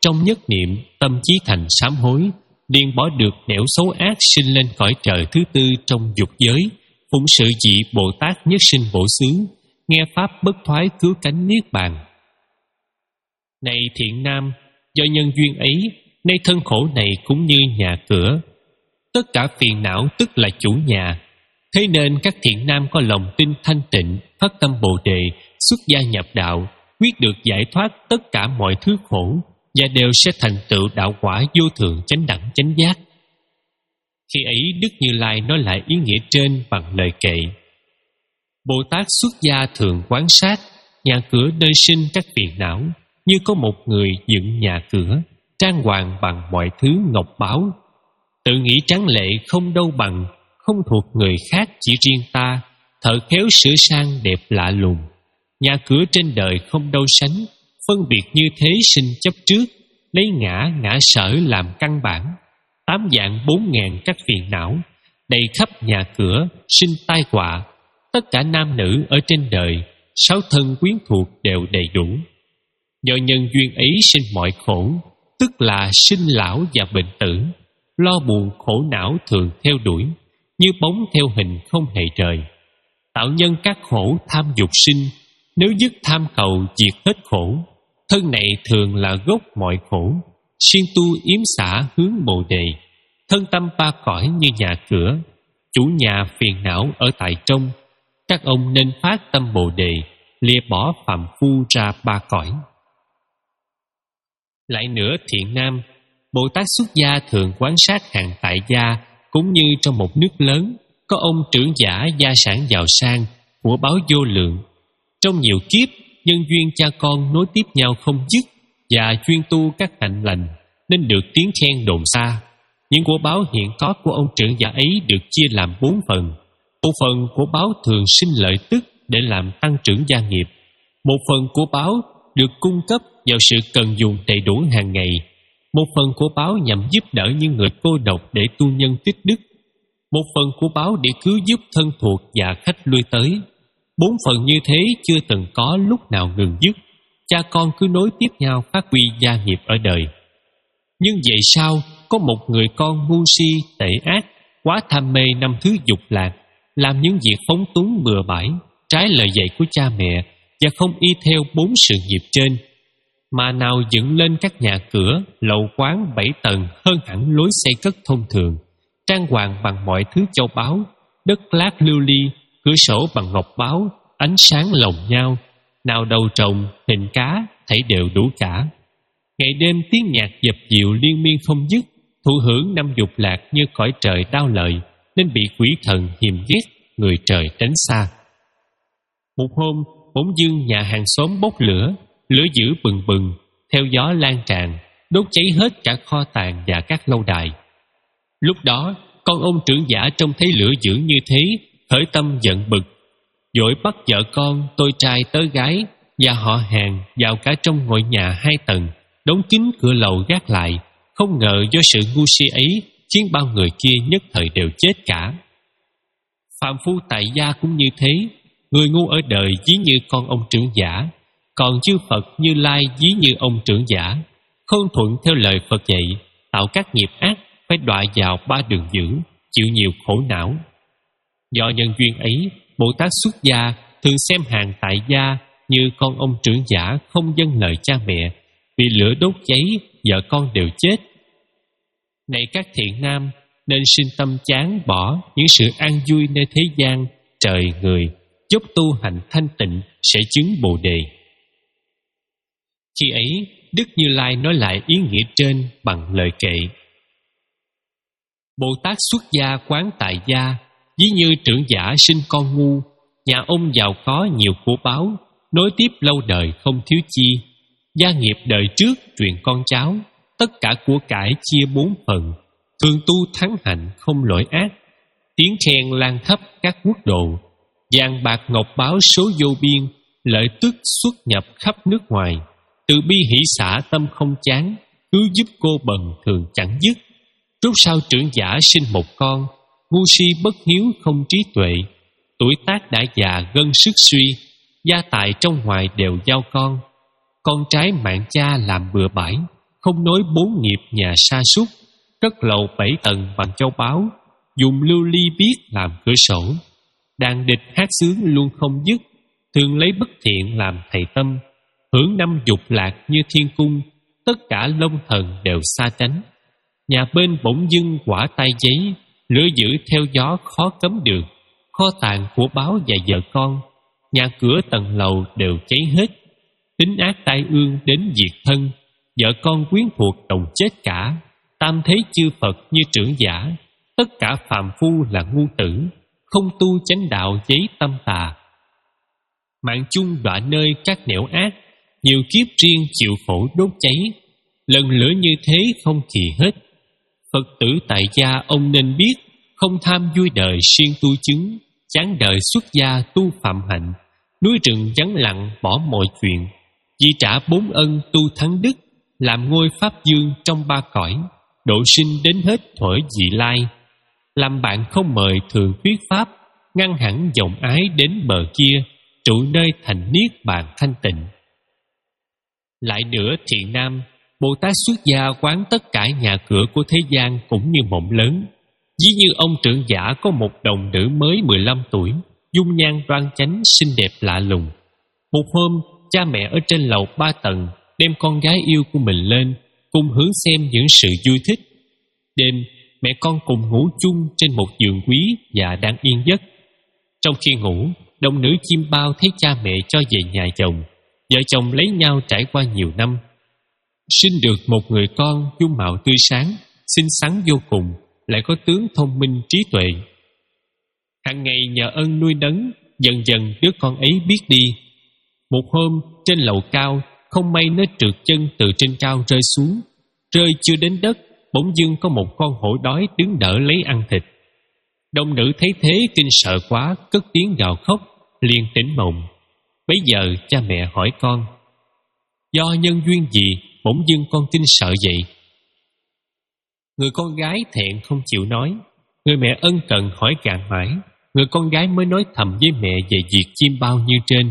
A: trong nhất niệm tâm chí thành sám hối, liền bỏ được nẻo xấu ác, sinh lên cõi trời thứ tư trong dục giới, phụng sự vị Bồ Tát nhất sinh bổ xứ, nghe pháp bất thoái cứu cánh niết bàn. Này thiện nam, do nhân duyên ấy, nay thân khổ này cũng như nhà cửa, tất cả phiền não tức là chủ nhà. Thế nên các thiện nam có lòng tin thanh tịnh, phát tâm Bồ đề, xuất gia nhập đạo, quyết được giải thoát tất cả mọi thứ khổ, và đều sẽ thành tựu đạo quả vô thượng chánh đẳng chánh giác. Khi ấy Đức Như Lai nói lại ý nghĩa trên bằng lời kệ: Bồ Tát xuất gia thường quán sát, nhà cửa nơi sinh các phiền não, như có một người dựng nhà cửa, trang hoàng bằng mọi thứ ngọc báu. Tự nghĩ tráng lệ không đâu bằng, không thuộc người khác chỉ riêng ta, thợ khéo sửa sang đẹp lạ lùng. Nhà cửa trên đời không đâu sánh, phân biệt như thế sinh chấp trước, lấy ngã ngã sở làm căn bản. Tám dạng bốn ngàn các phiền não, đầy khắp nhà cửa, sinh tai họa. Tất cả nam nữ ở trên đời, sáu thân quyến thuộc đều đầy đủ. Do nhân duyên ấy sinh mọi khổ, tức là sinh lão và bệnh tử. Lo buồn khổ não thường theo đuổi, như bóng theo hình không hề rời. Tạo nhân các khổ tham dục sinh, nếu dứt tham cầu diệt hết khổ. Thân này thường là gốc mọi khổ, siêng tu yếm xả hướng Bồ đề. Thân tâm ba cõi như nhà cửa, chủ nhà phiền não ở tại trong. Các ông nên phát tâm Bồ đề, lìa bỏ phàm phu ra ba cõi. Lại nữa thiện nam, Bồ Tát xuất gia thường quán sát hàng tại gia, cũng như trong một nước lớn, có ông trưởng giả gia sản giàu sang, của báo vô lượng. Trong nhiều kiếp, nhân duyên cha con nối tiếp nhau không dứt, và chuyên tu các hạnh lành, nên được tiếng khen đồn xa. Những của báo hiện có của ông trưởng giả ấy được chia làm bốn phần. Một phần của báo thường sinh lợi tức để làm tăng trưởng gia nghiệp. Một phần của báo được cung cấp vào sự cần dùng đầy đủ hàng ngày. Một phần của báo nhằm giúp đỡ những người cô độc để tu nhân tích đức. Một phần của báo để cứu giúp thân thuộc và khách lui tới. Bốn phần như thế chưa từng có lúc nào ngừng dứt. Cha con cứ nối tiếp nhau phát huy gia nghiệp ở đời. Nhưng về sau, có một người con ngu si, tệ ác, quá tham mê năm thứ dục lạc, làm những việc phóng túng bừa bãi, trái lời dạy của cha mẹ, và không y theo bốn sự nghiệp trên, mà nào dựng lên các nhà cửa, lầu quán bảy tầng hơn hẳn lối xây cất thông thường, trang hoàng bằng mọi thứ châu báu, đất lát lưu ly, cửa sổ bằng ngọc báu, ánh sáng lồng nhau, nào đầu trồng, hình cá, thảy đều đủ cả. Ngày đêm tiếng nhạc dập dìu liên miên không dứt, thụ hưởng năm dục lạc như cõi trời đau lợi, nên bị quỷ thần hiềm ghét, người trời tránh xa. Một hôm, bỗng dưng nhà hàng xóm bốc lửa, lửa dữ bừng bừng, theo gió lan tràn, đốt cháy hết cả kho tàng và các lâu đài. Lúc đó, con ông trưởng giả trông thấy lửa dữ như thế, khởi tâm giận bực, vội bắt vợ con, tôi trai tớ gái và họ hàng vào cả trong ngôi nhà hai tầng, đóng kín cửa lầu gác lại. Không ngờ do sự ngu si ấy khiến bao người kia nhất thời đều chết cả. Phàm phu tại gia cũng như thế, người ngu ở đời ví như con ông trưởng giả, còn chư Phật Như Lai ví như ông trưởng giả. Không thuận theo lời Phật dạy, tạo các nghiệp ác, phải đọa vào ba đường dữ, chịu nhiều khổ não. Do nhân duyên ấy, Bồ Tát xuất gia thường xem hàng tại gia như con ông trưởng giả không vâng lời cha mẹ, vì lửa đốt cháy, vợ con đều chết. Này các thiện nam, nên sinh tâm chán bỏ những sự an vui nơi thế gian, trời người, dốc tu hành thanh tịnh sẽ chứng Bồ đề. Khi ấy, Đức Như Lai nói lại ý nghĩa trên bằng lời kệ: Bồ Tát xuất gia quán tại gia, ví như trưởng giả sinh con ngu, nhà ông giàu có nhiều của báu, nối tiếp lâu đời không thiếu chi. Gia nghiệp đời trước truyền con cháu, tất cả của cải chia bốn phần, thường tu thắng hạnh không lỗi ác. Tiếng khen lan khắp các quốc độ, vàng bạc ngọc báo số vô biên, lợi tức xuất nhập khắp nước ngoài. Từ bi hỷ xả tâm không chán, cứu giúp cô bần thường chẳng dứt. Rốt sau trưởng giả sinh một con, ngu si bất hiếu không trí tuệ. Tuổi tác đã già gân sức suy, gia tài trong ngoài đều giao con. Con trái mạng cha làm bừa bãi, không nối bốn nghiệp nhà sa sút, cất lầu bảy tầng bằng châu báu, dùng lưu ly biếc làm cửa sổ. Đàn địch hát sướng luôn không dứt, thường lấy bất thiện làm thầy tâm. Hưởng năm dục lạc như thiên cung, tất cả long thần đều xa tránh. Nhà bên bỗng dưng quả tay giấy, lửa dữ theo gió khó cấm được. Kho tàng của báo và vợ con, nhà cửa tầng lầu đều cháy hết. Tính ác tai ương đến diệt thân, vợ con quyến thuộc đồng chết cả. Tam thế chư Phật như trưởng giả, tất cả phàm phu là ngu tử, không tu chánh đạo giấy tâm tà. Mạng chung đọa nơi các nẻo ác, nhiều kiếp riêng chịu khổ đốt cháy. Lần lửa như thế không kỳ hết. Phật tử tại gia ông nên biết, không tham vui đời siêng tu chứng, chán đời xuất gia tu phạm hạnh. Núi rừng vắng lặng bỏ mọi chuyện, chỉ trả bốn ân tu thắng đức, làm ngôi pháp dương trong ba cõi, độ sinh đến hết thuở vị lai. Làm bạn không mời thường thuyết pháp, ngăn hẳn dòng ái đến bờ kia, trụ nơi thành niết bàn thanh tịnh. Lại nữa thiện nam, Bồ Tát xuất gia quán tất cả nhà cửa của thế gian cũng như mộng lớn. Ví như ông trưởng giả có một đồng nữ mới mười lăm tuổi, dung nhan đoan chánh xinh đẹp lạ lùng. Một hôm, cha mẹ ở trên lầu ba tầng đem con gái yêu của mình lên, cùng hướng xem những sự vui thích. Đêm, mẹ con cùng ngủ chung trên một giường quý và đang yên giấc. Trong khi ngủ, đồng nữ chim bao thấy cha mẹ cho về nhà chồng. Vợ chồng lấy nhau trải qua nhiều năm, sinh được một người con dung mạo tươi sáng, xinh xắn vô cùng, lại có tướng thông minh trí tuệ. Hàng ngày nhờ ơn nuôi nấng, dần dần đứa con ấy biết đi. Một hôm trên lầu cao, không may nó trượt chân từ trên cao rơi xuống. Rơi chưa đến đất, bỗng dưng có một con hổ đói đứng đỡ lấy ăn thịt. Đồng nữ thấy thế kinh sợ quá, cất tiếng gào khóc, liền tỉnh mộng. Bấy giờ cha mẹ hỏi con: do nhân duyên gì bỗng dưng con kinh sợ vậy? Người con gái thẹn không chịu nói. Người mẹ ân cần hỏi cạn mãi, người con gái mới nói thầm với mẹ về việc chim bao như trên.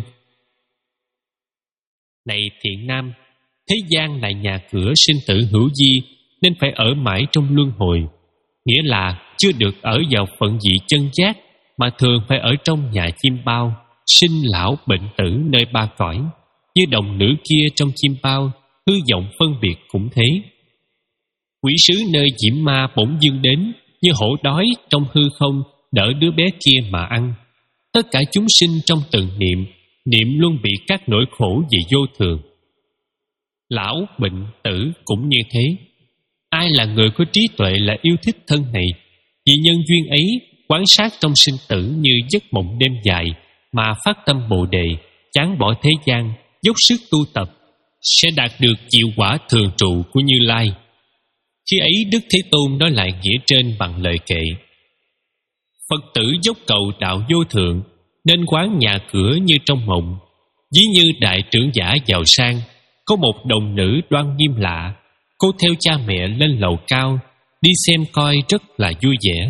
A: Này thiện nam, thế gian là nhà cửa sinh tử hữu di, nên phải ở mãi trong luân hồi. Nghĩa là chưa được ở vào phận vị chân giác, mà thường phải ở trong nhà chim bao, sinh lão bệnh tử nơi ba cõi. Như đồng nữ kia trong chim bao, hư vọng phân biệt cũng thế. Quỷ sứ nơi diễm ma bỗng dưng đến, như hổ đói trong hư không đỡ đứa bé kia mà ăn. Tất cả chúng sinh trong từng niệm, niệm luôn bị các nỗi khổ vì vô thường. Lão bệnh tử cũng như thế. Ai là người có trí tuệ là yêu thích thân này, vì nhân duyên ấy quán sát trong sinh tử như giấc mộng đêm dài, mà phát tâm Bồ đề, chán bỏ thế gian, dốc sức tu tập, sẽ đạt được diệu quả thường trụ của Như Lai. Khi ấy Đức Thế Tôn nói lại nghĩa trên bằng lời kệ: Phật tử dốc cầu đạo vô thượng, nên quán nhà cửa như trong mộng. Ví như đại trưởng giả giàu sang, có một đồng nữ đoan nghiêm lạ. Cô theo cha mẹ lên lầu cao, đi xem coi rất là vui vẻ.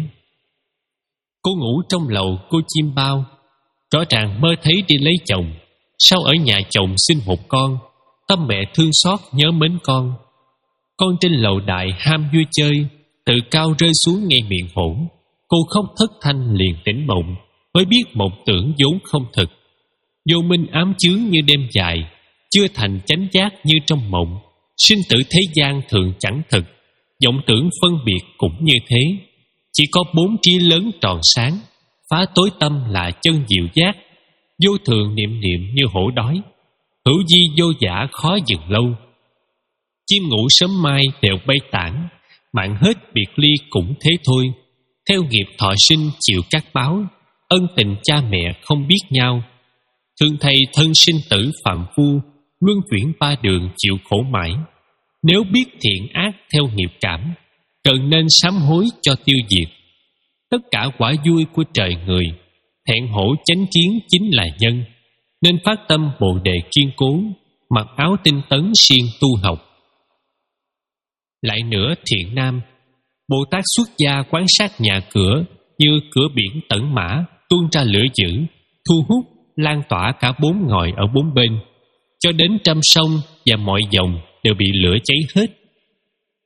A: Cô ngủ trong lầu cô chim bao, rõ ràng mơ thấy đi lấy chồng. Sau ở nhà chồng sinh một con, tâm mẹ thương xót nhớ mến con. Con trên lầu đại ham vui chơi, từ cao rơi xuống ngay miệng hổ. Cô khóc thất thanh liền tỉnh mộng, mới biết mộng tưởng vốn không thực. Vô minh ám chướng như đêm dài, chưa thành chánh giác như trong mộng. Sinh tử thế gian thường chẳng thực, vọng tưởng phân biệt cũng như thế. Chỉ có bốn trí lớn tròn sáng, phá tối tâm là chân diệu giác. Vô thường niệm niệm như hổ đói, hữu di vô giả khó dừng lâu. Chim ngủ sớm mai đều bay tản, mạng hết biệt ly cũng thế thôi. Theo nghiệp thọ sinh chịu các báo, ân tình cha mẹ không biết nhau. Thương thầy thân sinh tử phạm phu, luân chuyển ba đường chịu khổ mãi. Nếu biết thiện ác theo nghiệp cảm, cần nên sám hối cho tiêu diệt. Tất cả quả vui của trời người, thẹn hổ chánh kiến chính là nhân. Nên phát tâm Bồ đề kiên cố, mặc áo tinh tấn siêng tu học. Lại nữa thiện nam, Bồ Tát xuất gia quán sát nhà cửa như cửa biển tẩn mã, tuôn ra lửa dữ, thu hút, lan tỏa cả bốn ngòi ở bốn bên, cho đến trăm sông và mọi dòng đều bị lửa cháy hết,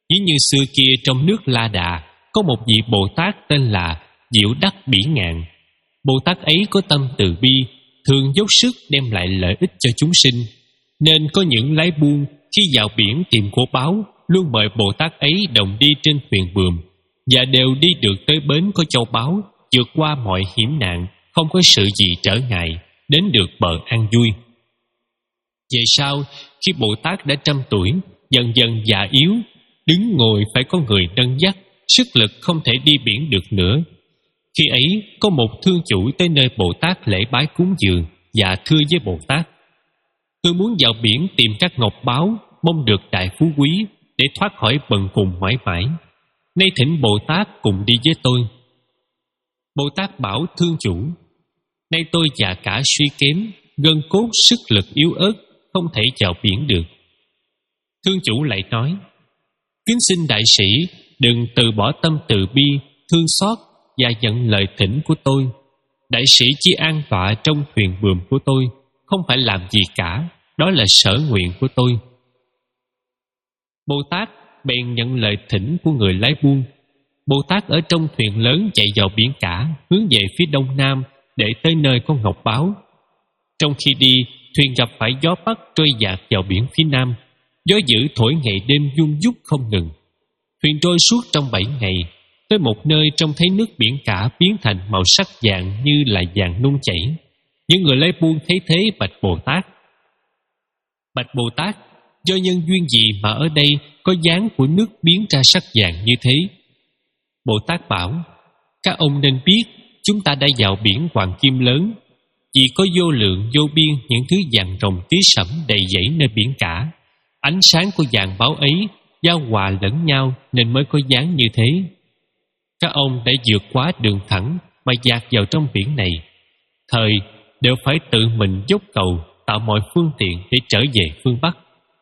A: Ví như xưa kia trong nước La Đà có một vị Bồ Tát tên là Diệu Đắc Bỉ Ngạn. Bồ Tát ấy có tâm từ bi, thường dốc sức đem lại lợi ích cho chúng sinh, nên có những lái buôn khi vào biển tìm của báu luôn mời Bồ Tát ấy đồng đi trên thuyền buồm, và đều đi được tới bến có châu báu, vượt qua mọi hiểm nạn, không có sự gì trở ngại, đến được bờ an vui. Về sau, khi Bồ Tát đã trăm tuổi, dần dần già yếu, đứng ngồi phải có người nâng dắt, sức lực không thể đi biển được nữa. Khi ấy, có một thương chủ tới nơi Bồ Tát lễ bái cúng dường và thưa với Bồ Tát: tôi muốn vào biển tìm các ngọc báu, mong được đại phú quý để thoát khỏi bần cùng mãi mãi. Nay thỉnh Bồ Tát cùng đi với tôi. Bồ Tát bảo thương chủ: nay tôi già cả suy kém, gân cốt sức lực yếu ớt, không thể vào biển được. Thương chủ lại nói: kính xin đại sĩ đừng từ bỏ tâm từ bi, thương xót và nhận lời thỉnh của tôi. Đại sĩ chỉ an tọa trong thuyền buồm của tôi, không phải làm gì cả, đó là sở nguyện của tôi. Bồ Tát bèn nhận lời thỉnh của người lái buôn. Bồ Tát ở trong thuyền lớn chạy vào biển cả, hướng về phía đông nam để tới nơi có ngọc báu. Trong khi đi, thuyền gặp phải gió bắc trôi dạt vào biển phía nam. Gió dữ thổi ngày đêm vun vút không ngừng. Thuyền trôi suốt trong bảy ngày, tới một nơi trông thấy nước biển cả biến thành màu sắc vàng như là vàng nung chảy. Những người lái buôn thấy thế bạch Bồ Tát: bạch Bồ Tát, do nhân duyên gì mà ở đây có dáng của nước biến ra sắc vàng như thế? Bồ Tát bảo: các ông nên biết, chúng ta đã vào biển Hoàng Kim lớn, vì có vô lượng vô biên những thứ vàng rồng tí sẫm đầy dẫy nơi biển cả. Ánh sáng của vàng báu ấy giao hòa lẫn nhau nên mới có dáng như thế. Các ông đã vượt quá đường thẳng mà dạt vào trong biển này, thời đều phải tự mình dốc cầu tạo mọi phương tiện để trở về phương Bắc.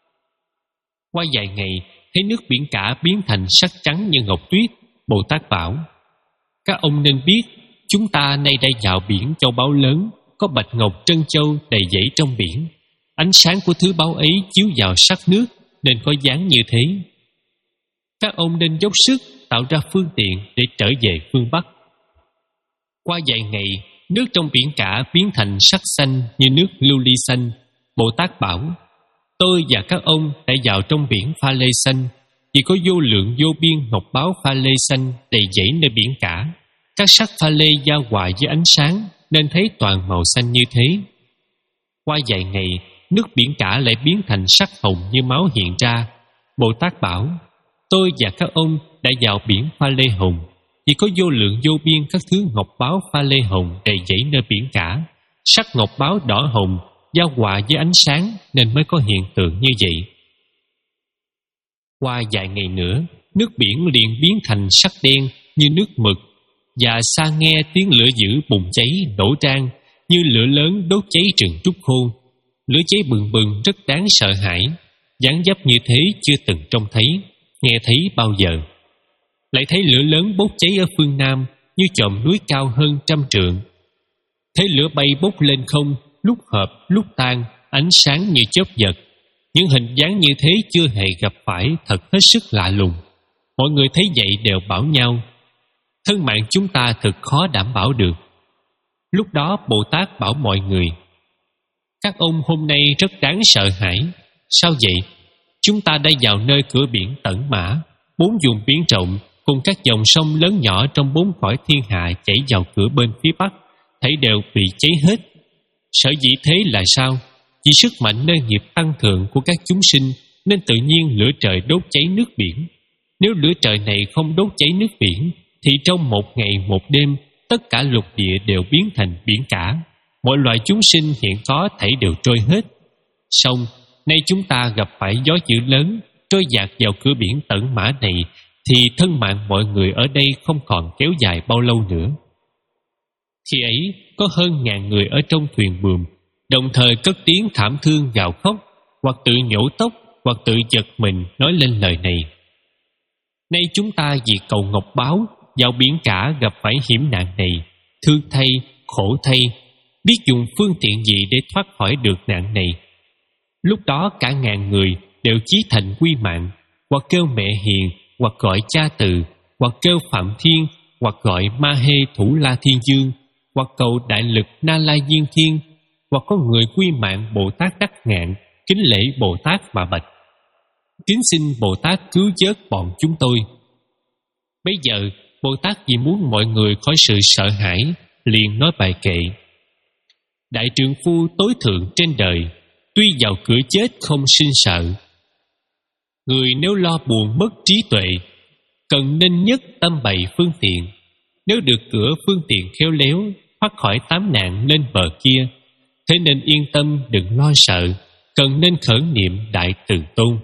A: Qua vài ngày, thấy nước biển cả biến thành sắc trắng như ngọc tuyết. Bồ Tát bảo: các ông nên biết, chúng ta nay đã vào biển châu báu lớn, có bạch ngọc trân châu đầy dẫy trong biển. Ánh sáng của thứ báu ấy chiếu vào sắc nước nên có dáng như thế. Các ông nên dốc sức tạo ra phương tiện để trở về phương Bắc. Qua vài ngày, nước trong biển cả biến thành sắc xanh như nước lưu ly xanh. Bồ Tát bảo: tôi và các ông đã vào trong biển pha lê xanh, vì có vô lượng vô biên ngọc báu pha lê xanh đầy dẫy nơi biển cả. Các sắc pha lê giao hòa với ánh sáng nên thấy toàn màu xanh như thế. Qua vài ngày, nước biển cả lại biến thành sắc hồng như máu hiện ra. Bồ Tát bảo: tôi và các ông đã vào biển pha lê hồng, vì có vô lượng vô biên các thứ ngọc báu pha lê hồng đầy dẫy nơi biển cả. Sắc ngọc báu đỏ hồng giao hòa với ánh sáng nên mới có hiện tượng như vậy. Qua vài ngày nữa, nước biển liền biến thành sắc đen như nước mực, và xa nghe tiếng lửa dữ bùng cháy nổ rang như lửa lớn đốt cháy rừng trúc khô. Lửa cháy bừng bừng rất đáng sợ hãi, dáng dấp như thế chưa từng trông thấy, nghe thấy bao giờ. Lại thấy lửa lớn bốc cháy ở phương Nam như chòm núi cao hơn trăm trượng. Thấy lửa bay bốc lên không, lúc hợp lúc tan, ánh sáng như chớp giật. Những hình dáng như thế chưa hề gặp phải, thật hết sức lạ lùng. Mọi người thấy vậy đều bảo nhau: thân mạng chúng ta thật khó đảm bảo được. Lúc đó Bồ Tát bảo mọi người: các ông hôm nay rất đáng sợ hãi. Sao vậy? Chúng ta đã vào nơi cửa biển Tẩn Mã, bốn vùng biển rộng cùng các dòng sông lớn nhỏ trong bốn cõi thiên hạ chảy vào cửa bên phía Bắc, thảy đều bị cháy hết. Sở dĩ thế là sao? Vì sức mạnh nơi nghiệp tăng thượng của các chúng sinh nên tự nhiên lửa trời đốt cháy nước biển. Nếu lửa trời này không đốt cháy nước biển thì trong một ngày một đêm tất cả lục địa đều biến thành biển cả. Mọi loài chúng sinh hiện có thảy đều trôi hết. Song nay chúng ta gặp phải gió dữ lớn trôi dạt vào cửa biển Tẩn Mã này, thì thân mạng mọi người ở đây không còn kéo dài bao lâu nữa. Khi ấy có hơn ngàn người ở trong thuyền buồm, đồng thời cất tiếng thảm thương gào khóc, hoặc tự nhổ tóc, hoặc tự giật mình nói lên lời này: nay chúng ta vì cầu ngọc báu vào biển cả gặp phải hiểm nạn này, thương thay, khổ thay, biết dùng phương tiện gì để thoát khỏi được nạn này. Lúc đó cả ngàn người đều chí thành quy mạng, hoặc kêu mẹ hiền, hoặc gọi cha từ, hoặc kêu Phạm Thiên, hoặc gọi Ma Hê Thủ La Thiên Dương, hoặc cầu đại lực Na La Diên Thiên, hoặc có người quy mạng Bồ Tát Đắc Ngạn, kính lễ Bồ Tát mà bạch: kính xin Bồ Tát cứu vớt bọn chúng tôi. Bây giờ Bồ Tát vì muốn mọi người khỏi sự sợ hãi, liền nói bài kệ: đại trượng phu tối thượng trên đời, tuy vào cửa chết không sinh sợ. Người nếu lo buồn mất trí tuệ, cần nên nhất tâm bày phương tiện. Nếu được cửa phương tiện khéo léo, thoát khỏi tám nạn lên bờ kia, thế nên yên tâm đừng lo sợ, cần nên khởi niệm đại từ tôn.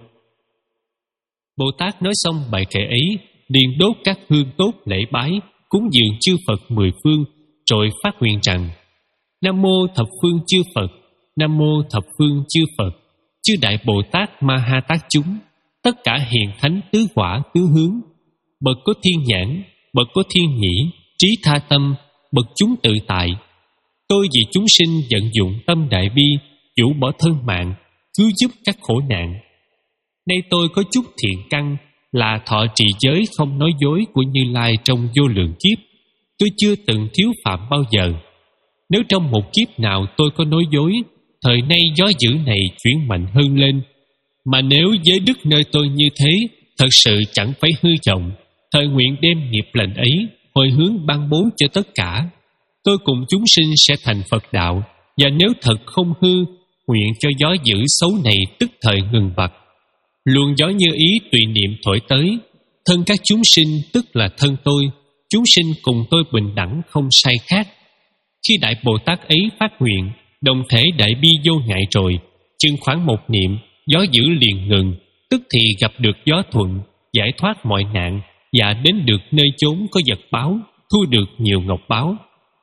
A: Bồ Tát nói xong bài kệ ấy, liền đốt các hương tốt lễ bái, cúng dường chư Phật mười phương, rồi phát nguyện rằng: Nam mô thập phương chư Phật, Nam mô thập phương chư Phật, chư đại Bồ Tát Ma Ha Tát chúng, tất cả hiền thánh tứ quả tứ hướng, bậc có thiên nhãn, bậc có thiên nhĩ, trí tha tâm, bậc chúng tự tại. Tôi vì chúng sinh vận dụng tâm đại bi, chủ bỏ thân mạng, cứu giúp các khổ nạn. Nay tôi có chút thiện căn, là thọ trì giới không nói dối của Như Lai trong vô lượng kiếp. Tôi chưa từng thiếu phạm bao giờ. Nếu trong một kiếp nào tôi có nói dối, thời nay gió dữ này chuyển mạnh hơn lên. Mà nếu giới đức nơi tôi như thế, thật sự chẳng phải hư vọng. Thời nguyện đem nghiệp lành ấy hồi hướng ban bố cho tất cả. Tôi cùng chúng sinh sẽ thành Phật đạo. Và nếu thật không hư, nguyện cho gió dữ xấu này tức thời ngừng bặt. Luồng gió như ý tùy niệm thổi tới, thân các chúng sinh tức là thân tôi, chúng sinh cùng tôi bình đẳng không sai khác. Khi đại Bồ Tát ấy phát nguyện, đồng thể đại bi vô ngại rồi, chừng khoảng một niệm, gió dữ liền ngừng, tức thì gặp được gió thuận, giải thoát mọi nạn, và đến được nơi chốn có vật báo, thu được nhiều ngọc báo.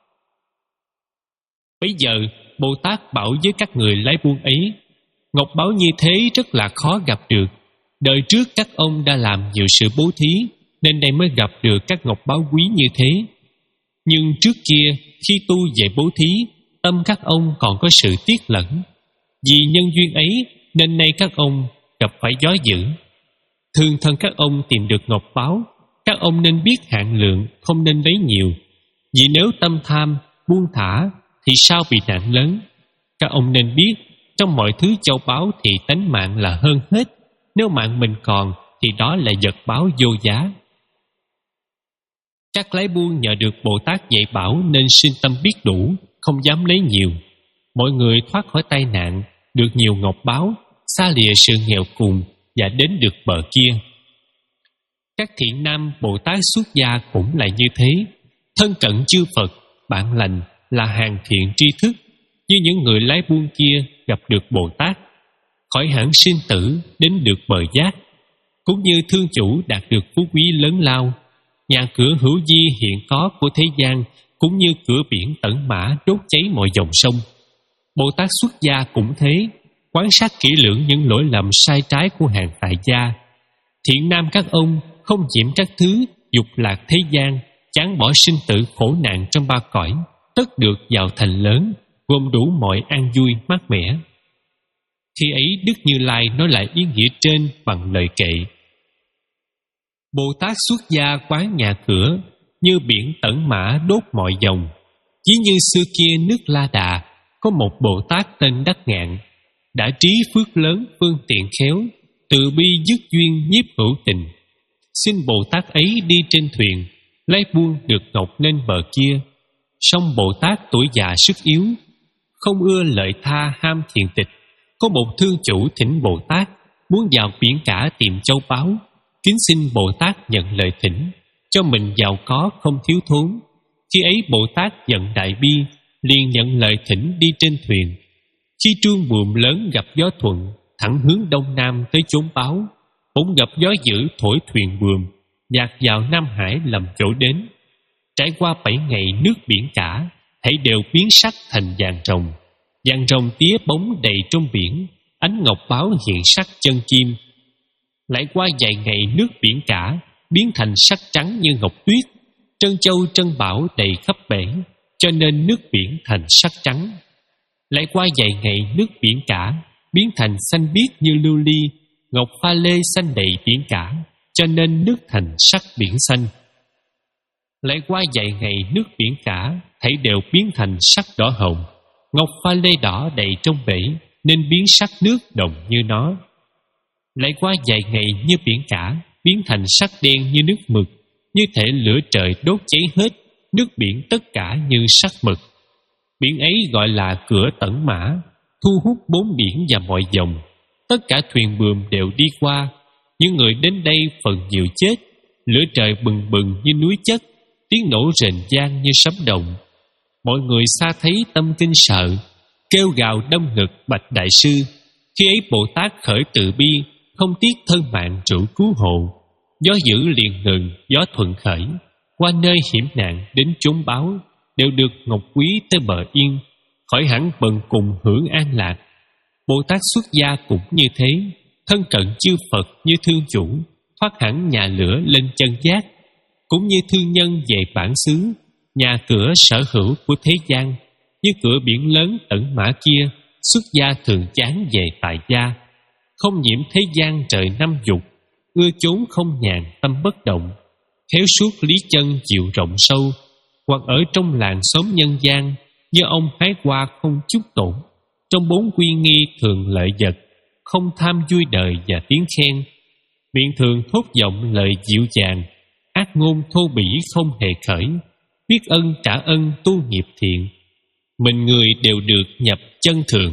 A: Bây giờ Bồ Tát bảo với các người lái buôn ấy: ngọc báo như thế rất là khó gặp được. Đời trước các ông đã làm nhiều sự bố thí, nên đây mới gặp được các ngọc báo quý như thế. Nhưng trước kia khi tu về bố thí, tâm các ông còn có sự tiếc lẫn. Vì nhân duyên ấy nên nay các ông gặp phải gió dữ. Thường thân các ông tìm được ngọc báo, các ông nên biết hạn lượng, không nên lấy nhiều. Vì nếu tâm tham, buông thả thì sao bị nạn lớn. Các ông nên biết, trong mọi thứ châu báu thì tánh mạng là hơn hết. Nếu mạng mình còn thì đó là vật báo vô giá. Các lái buôn nhờ được Bồ Tát dạy bảo nên sinh tâm biết đủ, không dám lấy nhiều. Mọi người thoát khỏi tai nạn, được nhiều ngọc báo, xa lìa sự nghèo cùng và đến được bờ kia. Các thiện nam Bồ Tát xuất gia cũng là như thế, thân cận chư Phật, bạn lành, là hàng thiện tri thức, như những người lái buôn kia gặp được Bồ Tát, khỏi hẳn sinh tử đến được bờ giác. Cũng như thương chủ đạt được phú quý lớn lao, nhà cửa hữu di hiện có của thế gian, cũng như cửa biển tẩn mã đốt cháy mọi dòng sông. Bồ Tát xuất gia cũng thế, quan sát kỹ lưỡng những lỗi lầm sai trái của hàng tại gia. Thiện nam các ông không nhiễm các thứ dục lạc thế gian, chán bỏ sinh tử khổ nạn trong ba cõi, tất được vào thành lớn, gồm đủ mọi an vui mát mẻ. Khi ấy Đức Như Lai nói lại ý nghĩa trên bằng lời kệ: Bồ Tát xuất gia quán nhà cửa, như biển tẩn mã đốt mọi dòng. Chỉ như xưa kia nước La Đà, có một Bồ Tát tên Đắc Ngạn, đã trí phước lớn phương tiện khéo, từ bi dứt duyên nhiếp hữu tình. Xin Bồ Tát ấy đi trên thuyền, lấy buông được ngọc lên bờ kia. Song Bồ Tát tuổi già sức yếu, không ưa lợi tha ham thiện tịch. Có một thương chủ thỉnh Bồ Tát, muốn vào biển cả tìm châu báu. Kính xin Bồ Tát nhận lời thỉnh, cho mình giàu có không thiếu thốn. Khi ấy Bồ Tát giận đại bi, liền nhận lời thỉnh đi trên thuyền. Khi truông buồm lớn gặp gió thuận, thẳng hướng đông nam tới chốn báu. Bỗng gặp gió dữ thổi thuyền buồm, dạt vào Nam Hải lầm chỗ đến. Trải qua bảy ngày nước biển cả, thảy đều biến sắc thành vàng rồng. Vàng rồng tía bóng đầy trong biển, ánh ngọc báo hiện sắc chân kim. Lại qua vài ngày nước biển cả, biến thành sắc trắng như ngọc tuyết. Trân châu trân bảo đầy khắp bể, cho nên nước biển thành sắc trắng. Lại qua vài ngày nước biển cả, biến thành xanh biếc như lưu ly, ngọc pha lê xanh đầy biển cả, cho nên nước thành sắc biển xanh. Lại qua vài ngày, nước biển cả thảy đều biến thành sắc đỏ hồng. Ngọc pha lê đỏ đầy trong bể, nên biến sắc nước đồng như nó. Lại qua vài ngày, như biển cả biến thành sắc đen như nước mực, như thể lửa trời đốt cháy hết nước biển tất cả như sắc mực. Biển ấy gọi là cửa Tẩn Mã, thu hút bốn biển và mọi dòng. Tất cả thuyền buồm đều đi qua. Những người đến đây phần nhiều chết. Lửa trời bừng bừng như núi chất, tiếng nổ rền vang như sấm động. Mọi người xa thấy tâm kinh sợ, kêu gào đâm ngực bạch đại sư. Khi ấy Bồ Tát khởi từ bi, không tiếc thân mạng trụ cứu hộ. Gió dữ liền ngừng, gió thuận khởi. Qua nơi hiểm nạn đến chốn báo, đều được ngọc quý tới bờ yên, khỏi hẳn bần cùng hưởng an lạc. Bồ Tát xuất gia cũng như thế, thân cận chư Phật như thương chủ, thoát hẳn nhà lửa lên chân giác. Cũng như thương nhân về bản xứ, nhà cửa sở hữu của thế gian, như cửa biển lớn Tẩn Mã kia, xuất gia thường chán về tại gia. Không nhiễm thế gian trời năm dục, ưa chốn không nhàn tâm bất động. Khéo suốt lý chân chịu rộng sâu, hoặc ở trong làng xóm nhân gian, như ông hái hoa không chút tổn. Trong bốn quy nghi thường lợi vật, không tham vui đời và tiếng khen. Miệng thường thốt giọng lời dịu dàng, ác ngôn thô bỉ không hề khởi. Biết ân trả ân tu nghiệp thiện, mình người đều được nhập chân thường.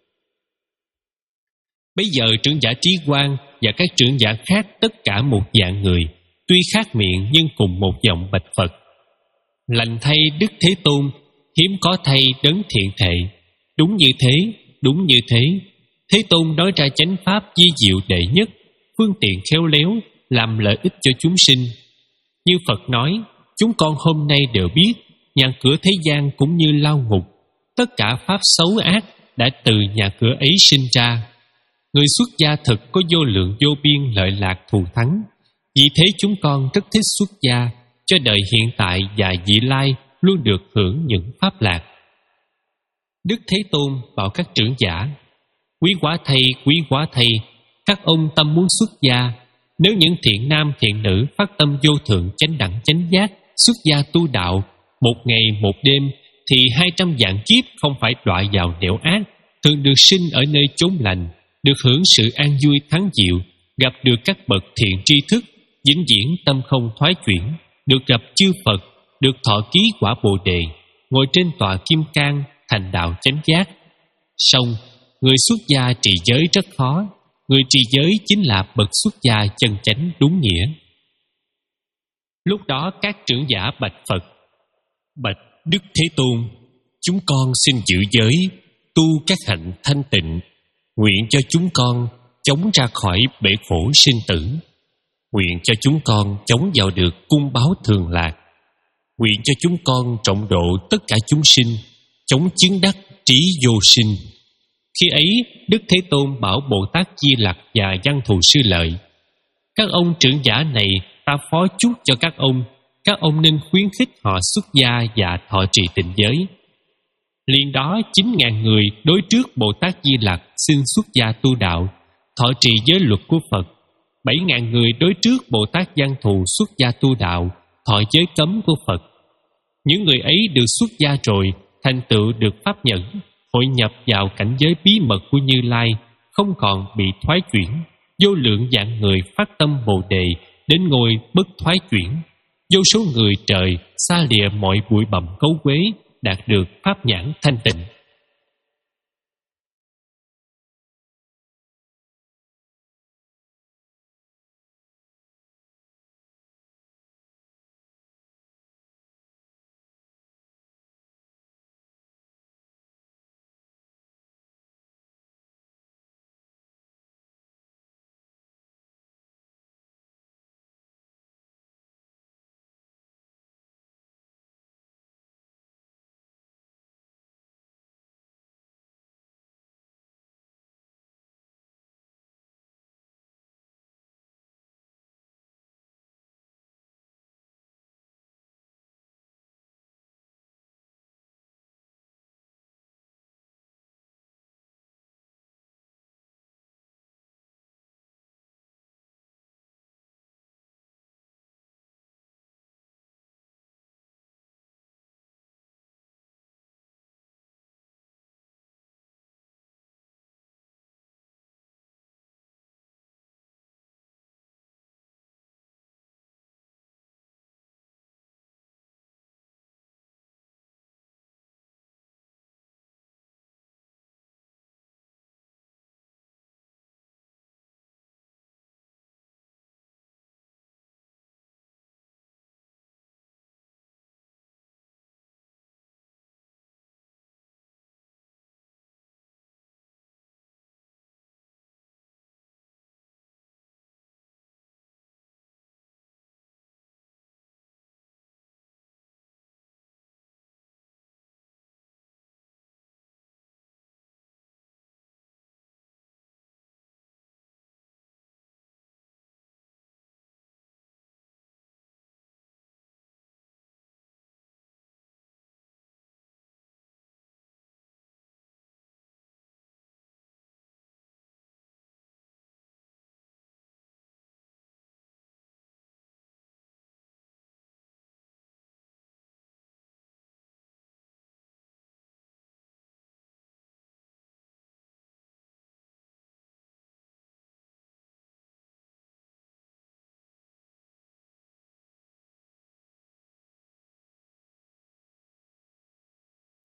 A: Bây giờ trưởng giả Trí Quang và các trưởng giả khác tất cả một dạng người, tuy khác miệng nhưng cùng một giọng bạch Phật: lành thay Đức Thế Tôn, hiếm có thay đấng thiện thệ. Đúng như thế, đúng như thế. Thế Tôn nói ra chánh pháp di diệu đệ nhất, phương tiện khéo léo, làm lợi ích cho chúng sinh. Như Phật nói, chúng con hôm nay đều biết, nhà cửa thế gian cũng như lao ngục, tất cả pháp xấu ác đã từ nhà cửa ấy sinh ra. Người xuất gia thực có vô lượng vô biên lợi lạc thù thắng. Vì thế chúng con rất thích xuất gia, cho đời hiện tại và vị lai luôn được hưởng những pháp lạc. Đức Thế Tôn bảo các trưởng giả: quý quá thay, quý quá thay, các ông tâm muốn xuất gia. Nếu những thiện nam thiện nữ phát tâm vô thượng chánh đẳng chánh giác, xuất gia tu đạo một ngày một đêm, thì hai trăm vạn kiếp không phải đọa vào nẻo ác, thường được sinh ở nơi chốn lành, được hưởng sự an vui thắng diệu, gặp được các bậc thiện tri thức, vĩnh viễn tâm không thoái chuyển, được gặp chư Phật, được thọ ký quả Bồ đề, ngồi trên tọa kim cang, thành đạo chánh giác. Song người xuất gia trì giới rất khó. Người trì giới chính là bậc xuất gia chân chánh đúng nghĩa. Lúc đó các trưởng giả bạch Phật: bạch Đức Thế Tôn, chúng con xin giữ giới, tu các hạnh thanh tịnh, nguyện cho chúng con chống ra khỏi bể khổ sinh tử, nguyện cho chúng con chống vào được cung báo thường lạc, nguyện cho chúng con trọng độ tất cả chúng sinh, chống chứng đắc trí vô sinh. Khi ấy Đức Thế Tôn bảo Bồ Tát Di Lặc và Văn Thù Sư Lợi: các ông trưởng giả này ta phó chúc cho các ông, các ông nên khuyến khích họ xuất gia và thọ trì tịnh giới. Liền đó chín ngàn người đối trước Bồ Tát Di Lặc xin xuất gia tu đạo, thọ trì giới luật của Phật. Bảy ngàn người đối trước Bồ Tát Văn Thù xuất gia tu đạo, thọ giới cấm của Phật. Những người ấy được xuất gia rồi, thành tựu được pháp nhẫn, hội nhập vào cảnh giới bí mật của Như Lai, không còn bị thoái chuyển. Vô lượng vạn người phát tâm Bồ đề, đến ngôi bất thoái chuyển. Vô số người trời xa lìa mọi bụi bặm cấu quế, đạt được pháp nhãn thanh tịnh.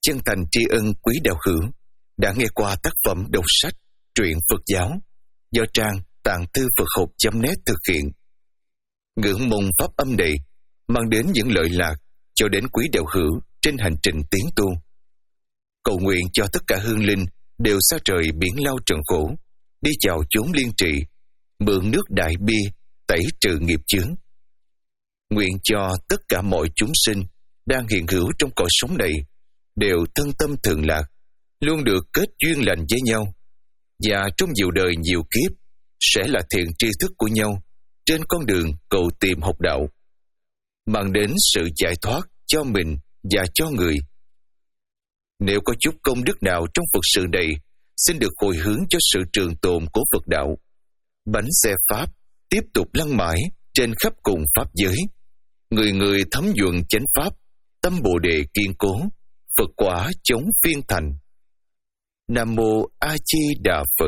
B: chân thành tri ân quý đạo hữu đã nghe qua tác phẩm đọc sách truyện Phật giáo do trang Tạng Thư Phật Học chấm net thực hiện. Ngưỡng mong pháp âm này mang đến những lợi lạc cho đến quý đạo hữu trên hành trình tiến tu. Cầu nguyện cho tất cả hương linh đều xa trời biển lao trần khổ, đi chào chốn liên trị, mượn nước đại bi tẩy trừ nghiệp chướng. Nguyện cho tất cả mọi chúng sinh đang hiện hữu trong cõi sống này đều thân tâm thường lạc, luôn được kết duyên lành với nhau, và trong nhiều đời nhiều kiếp sẽ là thiện tri thức của nhau trên con đường cầu tìm học đạo, mang đến sự giải thoát cho mình và cho người. Nếu có chút công đức nào trong Phật sự này, xin được hồi hướng cho sự trường tồn của Phật đạo. Bánh xe Pháp tiếp tục lăn mãi trên khắp cùng Pháp giới. Người người thấm nhuận chánh Pháp, tâm Bồ Đề kiên cố, Phật quả chống phiên thành. Nam Mô A Di Đà Phật.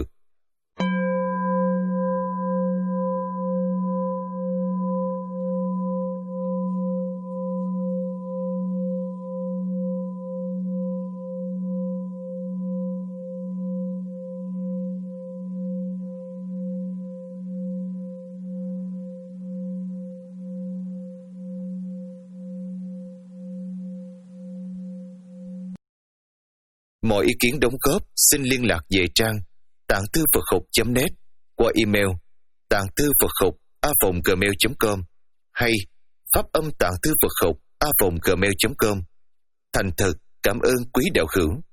B: Mọi ý kiến đóng góp xin liên lạc về trang tạng thư phật học chấm net qua email tạng thư phật học a vòng gmail chấm com hay pháp âm tạng thư phật học a vòng gmail chấm com. Thành thật cảm ơn quý đạo hữu.